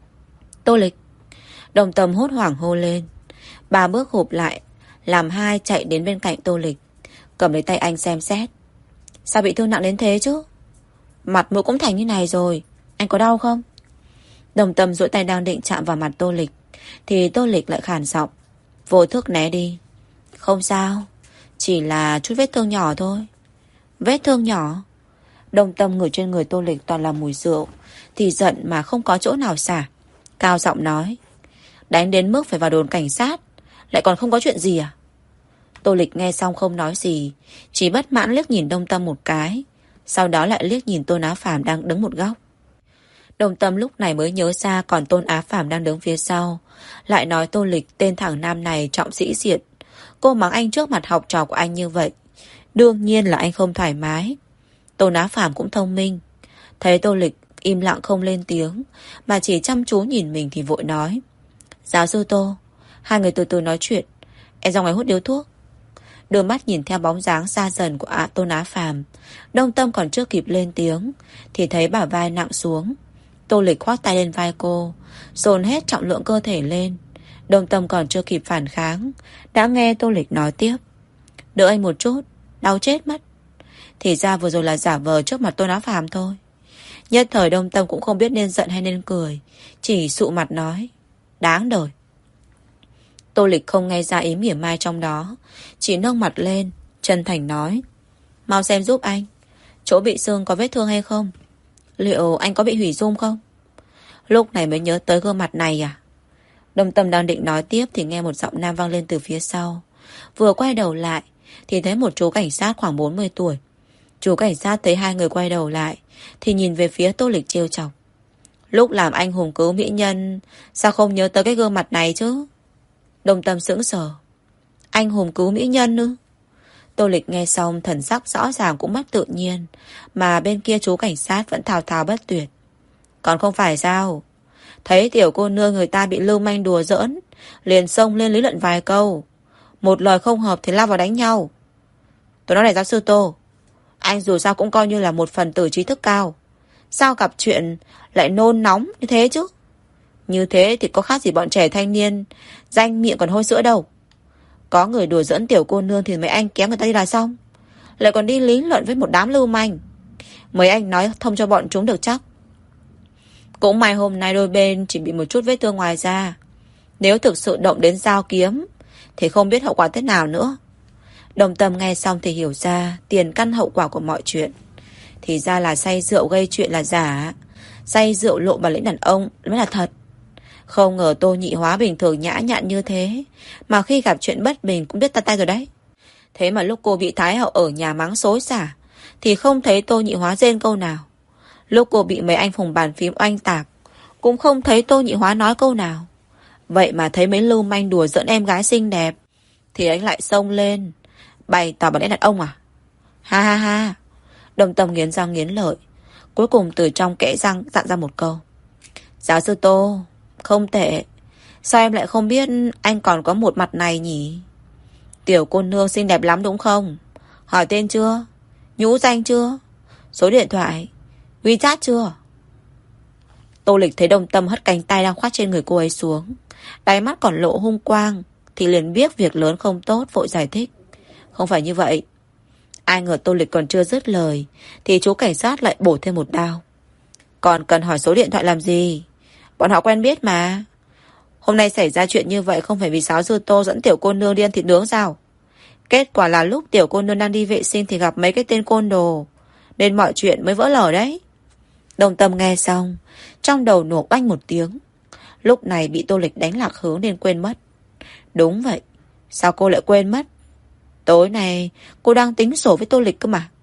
Tô Lịch. Đồng Tâm hốt hoảng hô lên. Ba bước hụp lại, làm hai chạy đến bên cạnh Tô Lịch, cầm lấy tay anh xem xét. Sao bị thương nặng đến thế chứ? Mặt mũi cũng thành như này rồi, anh có đau không? Đồng Tâm duỗi tay đang định chạm vào mặt Tô Lịch, thì Tô Lịch lại khàn giọng, vô thức né đi. Không sao, chỉ là chút vết thương nhỏ thôi. Vết thương nhỏ? Đồng Tâm ngửi trên người Tô Lịch toàn là mùi rượu, thì giận mà không có chỗ nào xả, cao giọng nói. Đánh đến mức phải vào đồn cảnh sát, lại còn không có chuyện gì à? Tô Lịch nghe xong không nói gì, chỉ bất mãn liếc nhìn Đồng Tâm một cái, sau đó lại liếc nhìn Tôn Á Phàm đang đứng một góc. Đồng Tâm lúc này mới nhớ ra còn Tôn Á Phàm đang đứng phía sau, lại nói Tô Lịch tên thằng nam này trọng sĩ diện. Cô mắng anh trước mặt học trò của anh như vậy, đương nhiên là anh không thoải mái. Tôn Á Phàm cũng thông minh, thấy Tô Lịch im lặng không lên tiếng, mà chỉ chăm chú nhìn mình thì vội nói. Giáo sư Tô, hai người từ từ nói chuyện, em ra ngoài hút điếu thuốc. Đưa mắt nhìn theo bóng dáng xa dần của à, Tôn Á Phàm, Đồng Tâm còn chưa kịp lên tiếng thì thấy bả vai nặng xuống. Tô Lịch khoác tay lên vai cô, dồn hết trọng lượng cơ thể lên. Đồng Tâm còn chưa kịp phản kháng, đã nghe Tô Lịch nói tiếp. Đỡ anh một chút, đau chết mất. Thì ra vừa rồi là giả vờ trước mặt Tôn Á Phàm thôi. Nhất thời Đồng Tâm cũng không biết nên giận hay nên cười, chỉ sụ mặt nói. Đáng đời. Tô Lịch không nghe ra ý mỉa mai trong đó, chỉ nâng mặt lên, chân thành nói. Mau xem giúp anh, chỗ bị xương có vết thương hay không? Liệu anh có bị hủy dung không? Lúc này mới nhớ tới gương mặt này à? Đông Tâm đang định nói tiếp thì nghe một giọng nam vang lên từ phía sau. Vừa quay đầu lại thì thấy một chú cảnh sát khoảng bốn mươi tuổi. Chú cảnh sát thấy hai người quay đầu lại thì nhìn về phía Tô Lịch trêu chọc. Lúc làm anh hùng cứu mỹ nhân, sao không nhớ tới cái gương mặt này chứ? Đông Tâm sững sờ. Anh hùng cứu mỹ nhân ư? Tô Lịch nghe xong thần sắc rõ ràng cũng mất tự nhiên, mà bên kia chú cảnh sát vẫn thao thao bất tuyệt. Còn không phải sao? Thấy tiểu cô nương người ta bị lưu manh đùa giỡn, liền xông lên lý luận vài câu. Một lời không hợp thì lao vào đánh nhau. Tôi nói này giáo sư Tô, anh dù sao cũng coi như là một phần tử trí thức cao. Sao gặp chuyện lại nôn nóng như thế chứ? Như thế thì có khác gì bọn trẻ thanh niên danh miệng còn hôi sữa đâu. Có người đùa giỡn tiểu cô nương thì mấy anh kéo người ta đi là xong, lại còn đi lý luận với một đám lưu manh. Mấy anh nói thông cho bọn chúng được chắc. Cũng may hôm nay đôi bên chỉ bị một chút vết thương ngoài da. Nếu thực sự động đến dao kiếm thì không biết hậu quả thế nào nữa. Đồng Tâm nghe xong thì hiểu ra tiền căn hậu quả của mọi chuyện. Thì ra là say rượu gây chuyện là giả, say rượu lộ bản lĩnh đàn ông mới là thật. Không ngờ Tô Nhị Hóa bình thường nhã nhặn như thế, mà khi gặp chuyện bất bình cũng biết ta tay rồi đấy. Thế mà lúc cô bị Thái Hậu ở nhà mắng xối xả thì không thấy Tô Nhị Hóa rên câu nào. Lúc cô bị mấy anh phùng bàn phím oanh tạc cũng không thấy Tô Nhị Hóa nói câu nào. Vậy mà thấy mấy lưu manh đùa giỡn em gái xinh đẹp thì anh lại xông lên bày tỏ bản lĩnh đàn ông à? Ha ha ha. Đồng Tâm nghiến răng nghiến lợi, cuối cùng từ trong kẽ răng dặn ra một câu. Giáo sư Tô, không tệ. Sao em lại không biết anh còn có một mặt này nhỉ? Tiểu cô nương xinh đẹp lắm đúng không? Hỏi tên chưa? Nhũ danh chưa? Số điện thoại? WeChat chưa? Tô Lịch thấy Đồng Tâm hất cánh tay đang khoác trên người cô ấy xuống, đáy mắt còn lộ hung quang, thì liền biết việc lớn không tốt, vội giải thích. Không phải như vậy. Ai ngờ Tô Lịch còn chưa dứt lời thì chú cảnh sát lại bổ thêm một đao. Còn cần hỏi số điện thoại làm gì? Bọn họ quen biết mà. Hôm nay xảy ra chuyện như vậy không phải vì giáo sư Tô dẫn tiểu cô nương đi ăn thịt nướng sao? Kết quả là lúc tiểu cô nương đang đi vệ sinh thì gặp mấy cái tên côn đồ, nên mọi chuyện mới vỡ lở đấy. Đồng Tâm nghe xong, trong đầu nổ banh một tiếng. Lúc này bị Tô Lịch đánh lạc hướng nên quên mất. Đúng vậy, sao cô lại quên mất? Tối nay cô đang tính sổ với Tô Lịch cơ mà.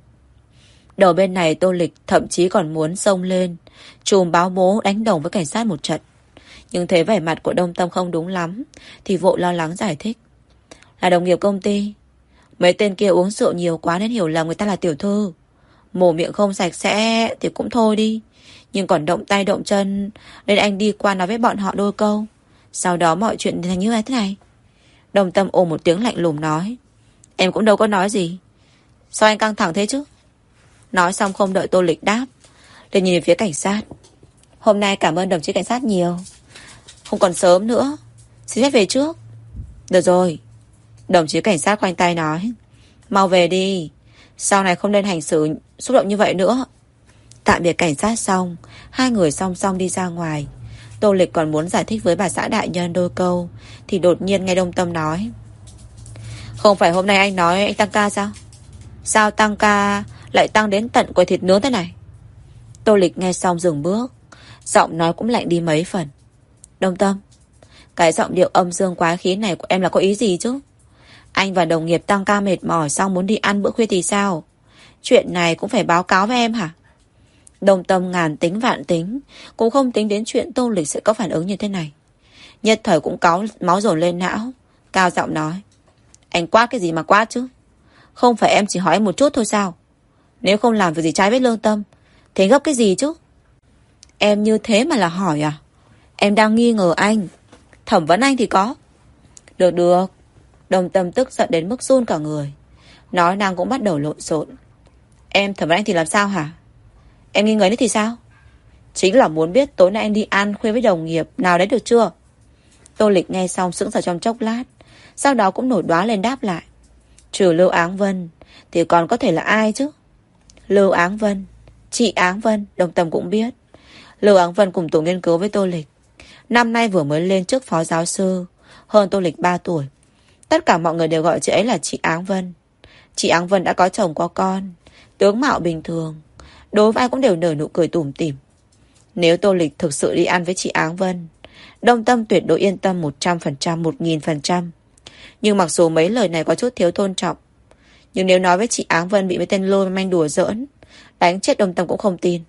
Đầu bên này Tô Lịch thậm chí còn muốn xông lên chùm báo bố đánh đồng với cảnh sát một trận. Nhưng thấy vẻ mặt của Đông Tâm không đúng lắm thì vội lo lắng giải thích. Là đồng nghiệp công ty. Mấy tên kia uống rượu nhiều quá nên hiểu lầm người ta là tiểu thư. Mồm miệng không sạch sẽ thì cũng thôi đi, nhưng còn động tay động chân nên anh đi qua nói với bọn họ đôi câu. Sau đó mọi chuyện thành như thế này. Đồng Tâm ồ một tiếng lạnh lùng nói. Em cũng đâu có nói gì. Sao anh căng thẳng thế chứ? Nói xong không đợi Tô Lịch đáp, liền nhìn về phía cảnh sát. Hôm nay cảm ơn đồng chí cảnh sát nhiều. Không còn sớm nữa, xin phép về trước. Được rồi. Đồng chí cảnh sát khoanh tay nói. Mau về đi, sau này không nên hành xử xúc động như vậy nữa. Tạm biệt cảnh sát xong, hai người song song đi ra ngoài. Tô Lịch còn muốn giải thích với bà xã đại nhân đôi câu thì đột nhiên nghe Đông Tâm nói. Không phải hôm nay anh nói anh tăng ca sao? Sao tăng ca lại tăng đến tận quầy thịt nướng thế này? Tô Lịch nghe xong dừng bước, giọng nói cũng lạnh đi mấy phần. Đông Tâm, cái giọng điệu âm dương quái khí này của em là có ý gì chứ? Anh và đồng nghiệp tăng ca mệt mỏi xong muốn đi ăn bữa khuya thì sao? Chuyện này cũng phải báo cáo với em hả? Đông Tâm ngàn tính vạn tính cũng không tính đến chuyện Tô Lịch sẽ có phản ứng như thế này. Nhất thời cũng cáu máu dồn lên não, cao giọng nói. Anh quát cái gì mà quát chứ? Không phải em chỉ hỏi anh một chút thôi sao? Nếu không làm việc gì trái với lương tâm thì gấp cái gì chứ? Em như thế mà là hỏi à? Em đang nghi ngờ anh, thẩm vấn anh thì có. Được được. Đồng Tâm tức giận đến mức run cả người, nói năng cũng bắt đầu lộn xộn. Em thẩm vấn anh thì làm sao hả? Em nghi ngờ đấy thì sao? Chính là muốn biết tối nay anh đi ăn khuya với đồng nghiệp nào đấy được chưa? Tô Lịch nghe xong sững sờ trong chốc lát, sau đó cũng nổi đoá lên đáp lại. Trừ Lưu Áng Vân thì còn có thể là ai chứ? Lưu Áng Vân, chị Áng Vân, Đồng Tâm cũng biết. Lưu Áng Vân cùng tổ nghiên cứu với Tô Lịch, năm nay vừa mới lên chức phó giáo sư, hơn Tô Lịch ba tuổi. Tất cả mọi người đều gọi chị ấy là chị Áng Vân. Chị Áng Vân đã có chồng có con, tướng mạo bình thường, đối với ai cũng đều nở nụ cười tủm tỉm. Nếu Tô Lịch thực sự đi ăn với chị Áng Vân, Đông Tâm tuyệt đối yên tâm một trăm phần trăm, một nghìn phần trăm. Nhưng mặc dù mấy lời này có chút thiếu tôn trọng, nhưng nếu nói với chị Áng Vân bị mấy tên lôi manh đùa giỡn, đánh chết Đông Tâm cũng không tin.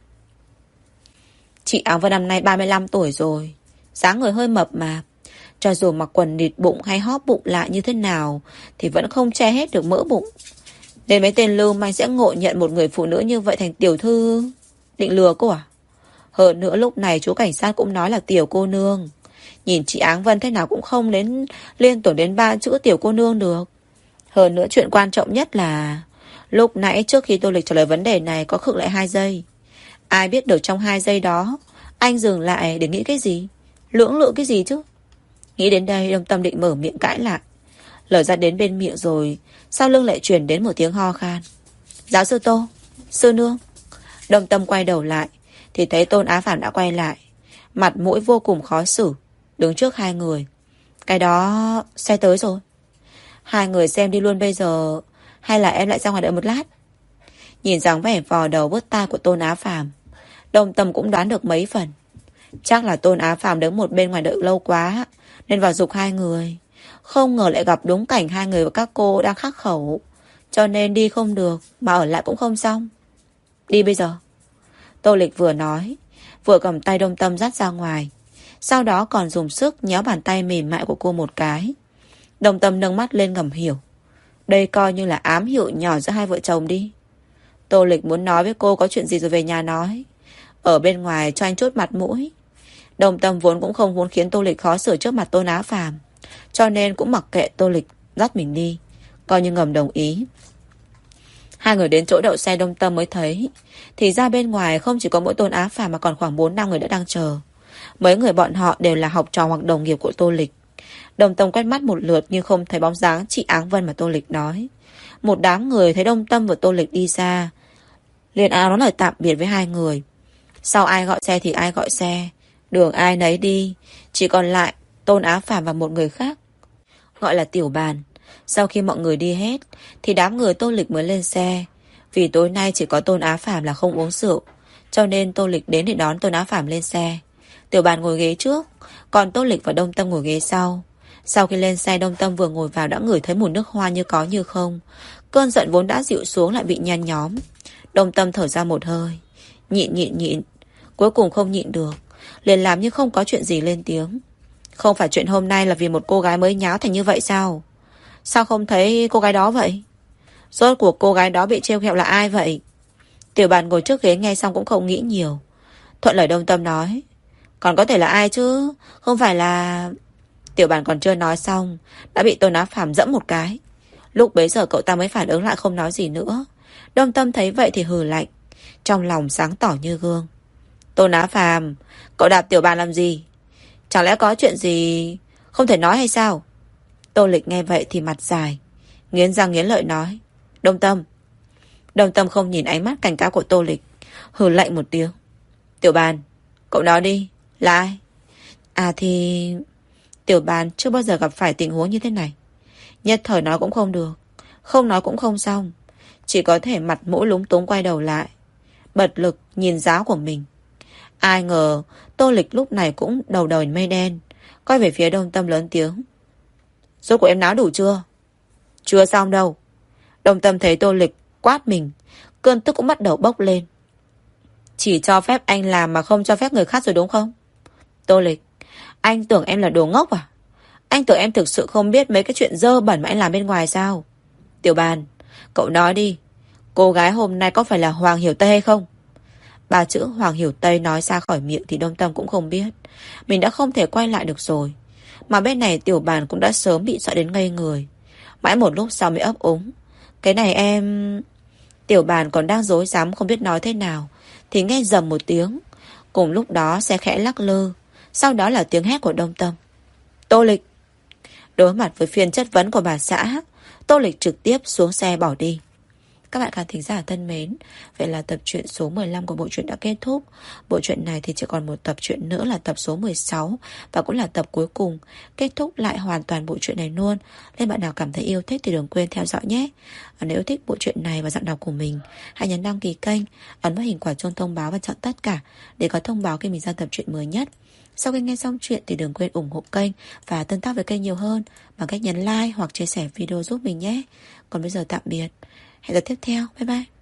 Chị Áng Vân năm nay ba mươi lăm tuổi rồi, dáng người hơi mập mạp, cho dù mặc quần nịt bụng hay hóp bụng lại như thế nào thì vẫn không che hết được mỡ bụng. Nên mấy tên lưu manh sẽ ngộ nhận một người phụ nữ như vậy thành tiểu thư. Định lừa cô à? Hơn nữa lúc này chú cảnh sát cũng nói là tiểu cô nương. Nhìn chị Áng Vân thế nào cũng không đến liên tưởng đến ba chữ tiểu cô nương được. Hơn nữa chuyện quan trọng nhất là lúc nãy trước khi Tô Lịch trả lời vấn đề này có khựng lại hai giây. Ai biết được trong hai giây đó anh dừng lại để nghĩ cái gì? Lưỡng lự cái gì chứ? Nghĩ đến đây Đông Tâm định mở miệng cãi lại. Lời ra đến bên miệng rồi, sau lưng lại truyền đến một tiếng ho khan. Giáo sư Tô, sư nương. Đông Tâm quay đầu lại thì thấy Tôn Á Phàm đã quay lại, mặt mũi vô cùng khó xử, đứng trước hai người. Cái đó, xe tới rồi. Hai người xem đi luôn bây giờ, hay là em lại ra ngoài đợi một lát? Nhìn dáng vẻ vò đầu bứt tai của Tôn Á Phàm, Đông Tâm cũng đoán được mấy phần. Chắc là Tôn Á Phàm đứng một bên ngoài đợi lâu quá nên vào giục hai người. Không ngờ lại gặp đúng cảnh hai người và các cô đang khắc khẩu, cho nên đi không được, mà ở lại cũng không xong. Đi bây giờ. Tô Lịch vừa nói, vừa cầm tay Đông Tâm dắt ra ngoài, sau đó còn dùng sức nhéo bàn tay mềm mại của cô một cái. Đông Tâm nâng mắt lên ngầm hiểu. Đây coi như là ám hiệu nhỏ giữa hai vợ chồng đi. Tô Lịch muốn nói với cô có chuyện gì rồi về nhà nói, ở bên ngoài cho anh chút mặt mũi. Đông Tâm vốn cũng không muốn khiến Tô Lịch khó xử trước mặt Tôn Á Phàm, cho nên cũng mặc kệ Tô Lịch dắt mình đi, coi như ngầm đồng ý. Hai người đến chỗ đậu xe Đông Tâm mới thấy, thì ra bên ngoài không chỉ có mỗi Tôn Á Phàm mà còn khoảng bốn năm người đã đang chờ. Mấy người bọn họ đều là học trò hoặc đồng nghiệp của Tô Lịch. Đông Tâm quét mắt một lượt nhưng không thấy bóng dáng chị Áng Vân mà Tô Lịch nói. Một đám người thấy Đông Tâm và Tô Lịch đi xa, liền áo nói lời tạm biệt với hai người. Sau ai gọi xe thì ai gọi xe, đường ai nấy đi, chỉ còn lại Tôn Á Phàm và một người khác, gọi là Tiểu Bàn. Sau khi mọi người đi hết thì đám người Tô Lịch mới lên xe. Vì tối nay chỉ có Tôn Á Phàm là không uống rượu, cho nên Tô Lịch đến để đón Tôn Á Phàm lên xe. Tiểu Bàn ngồi ghế trước, còn Tô Lịch và Đông Tâm ngồi ghế sau. Sau khi lên xe, Đông Tâm vừa ngồi vào đã ngửi thấy mùi nước hoa như có như không. Cơn giận vốn đã dịu xuống lại bị nhen nhóm. Đông Tâm thở ra một hơi, nhịn nhịn nhịn, cuối cùng không nhịn được, liền làm như không có chuyện gì lên tiếng. Không phải chuyện hôm nay là vì một cô gái mới nháo thành như vậy sao? Sao không thấy cô gái đó vậy? Rốt cuộc cô gái đó bị trêu ghẹo là ai vậy? Tiểu Bàn ngồi trước ghế nghe xong cũng không nghĩ nhiều, thuận lời Đông Tâm nói. Còn có thể là ai chứ? Không phải là... Tiểu Bàn còn chưa nói xong đã bị Tôn Á Phàm dẫm một cái. Lúc bấy giờ cậu ta mới phản ứng lại, không nói gì nữa. Đông Tâm thấy vậy thì hừ lạnh, trong lòng sáng tỏ như gương. Tôn Á Phàm, cậu đạp Tiểu Bàn làm gì? Chẳng lẽ có chuyện gì không thể nói hay sao? Tô Lịch nghe vậy thì mặt dài, nghiến răng nghiến lợi nói. Đông Tâm. Đông Tâm không nhìn ánh mắt cảnh cáo của Tô Lịch, hừ lạnh một tiếng. Tiểu Bàn, cậu nói đi, là ai? À thì... Tiểu Bàn chưa bao giờ gặp phải tình huống như thế này, nhất thời nói cũng không được, không nói cũng không xong, chỉ có thể mặt mũi lúng túng quay đầu lại, bật lực nhìn giáo của mình. Ai ngờ Tô Lịch lúc này cũng đầu đầu mây đen, quay về phía Đông Tâm lớn tiếng. Rốt của em nói đủ chưa? Chưa xong đâu. Đông Tâm thấy Tô Lịch quát mình, cơn tức cũng bắt đầu bốc lên. Chỉ cho phép anh làm mà không cho phép người khác rồi đúng không? Tô Lịch, anh tưởng em là đồ ngốc à? Anh tưởng em thực sự không biết mấy cái chuyện dơ bẩn mà anh làm bên ngoài sao? Tiểu Bàn, cậu nói đi, cô gái hôm nay có phải là Hoàng Hiểu Tây hay không? Ba chữ Hoàng Hiểu Tây nói ra khỏi miệng thì Đông Tâm cũng không biết, mình đã không thể quay lại được rồi. Mà bên này Tiểu Bàn cũng đã sớm bị sợ đến ngây người. Mãi một lúc sau mới ấp úng. Cái này em... Tiểu Bàn còn đang rối rắm không biết nói thế nào thì nghe rầm một tiếng. Cùng lúc đó xe khẽ lắc lư, sau đó là tiếng hét của Đông Tâm. Tô Lịch. Đối mặt với phiên chất vấn của bà xã, Tô Lịch trực tiếp xuống xe bỏ đi. Các bạn khán thính giả thân mến, vậy là tập truyện số mười lăm của bộ truyện đã kết thúc. Bộ truyện này thì chỉ còn một tập truyện nữa là tập số mười sáu, và cũng là tập cuối cùng, kết thúc lại hoàn toàn bộ truyện này luôn. Nên bạn nào cảm thấy yêu thích thì đừng quên theo dõi nhé. Nếu yêu thích bộ truyện này và giọng đọc của mình, hãy nhấn đăng ký kênh, ấn vào hình quả chuông thông báo và chọn tất cả để có thông báo khi mình ra tập truyện mới nhất. Sau khi nghe xong chuyện thì đừng quên ủng hộ kênh và tương tác với kênh nhiều hơn bằng cách nhấn like hoặc chia sẻ video giúp mình nhé. Còn bây giờ tạm biệt. Hẹn gặp tiếp theo. Bye bye.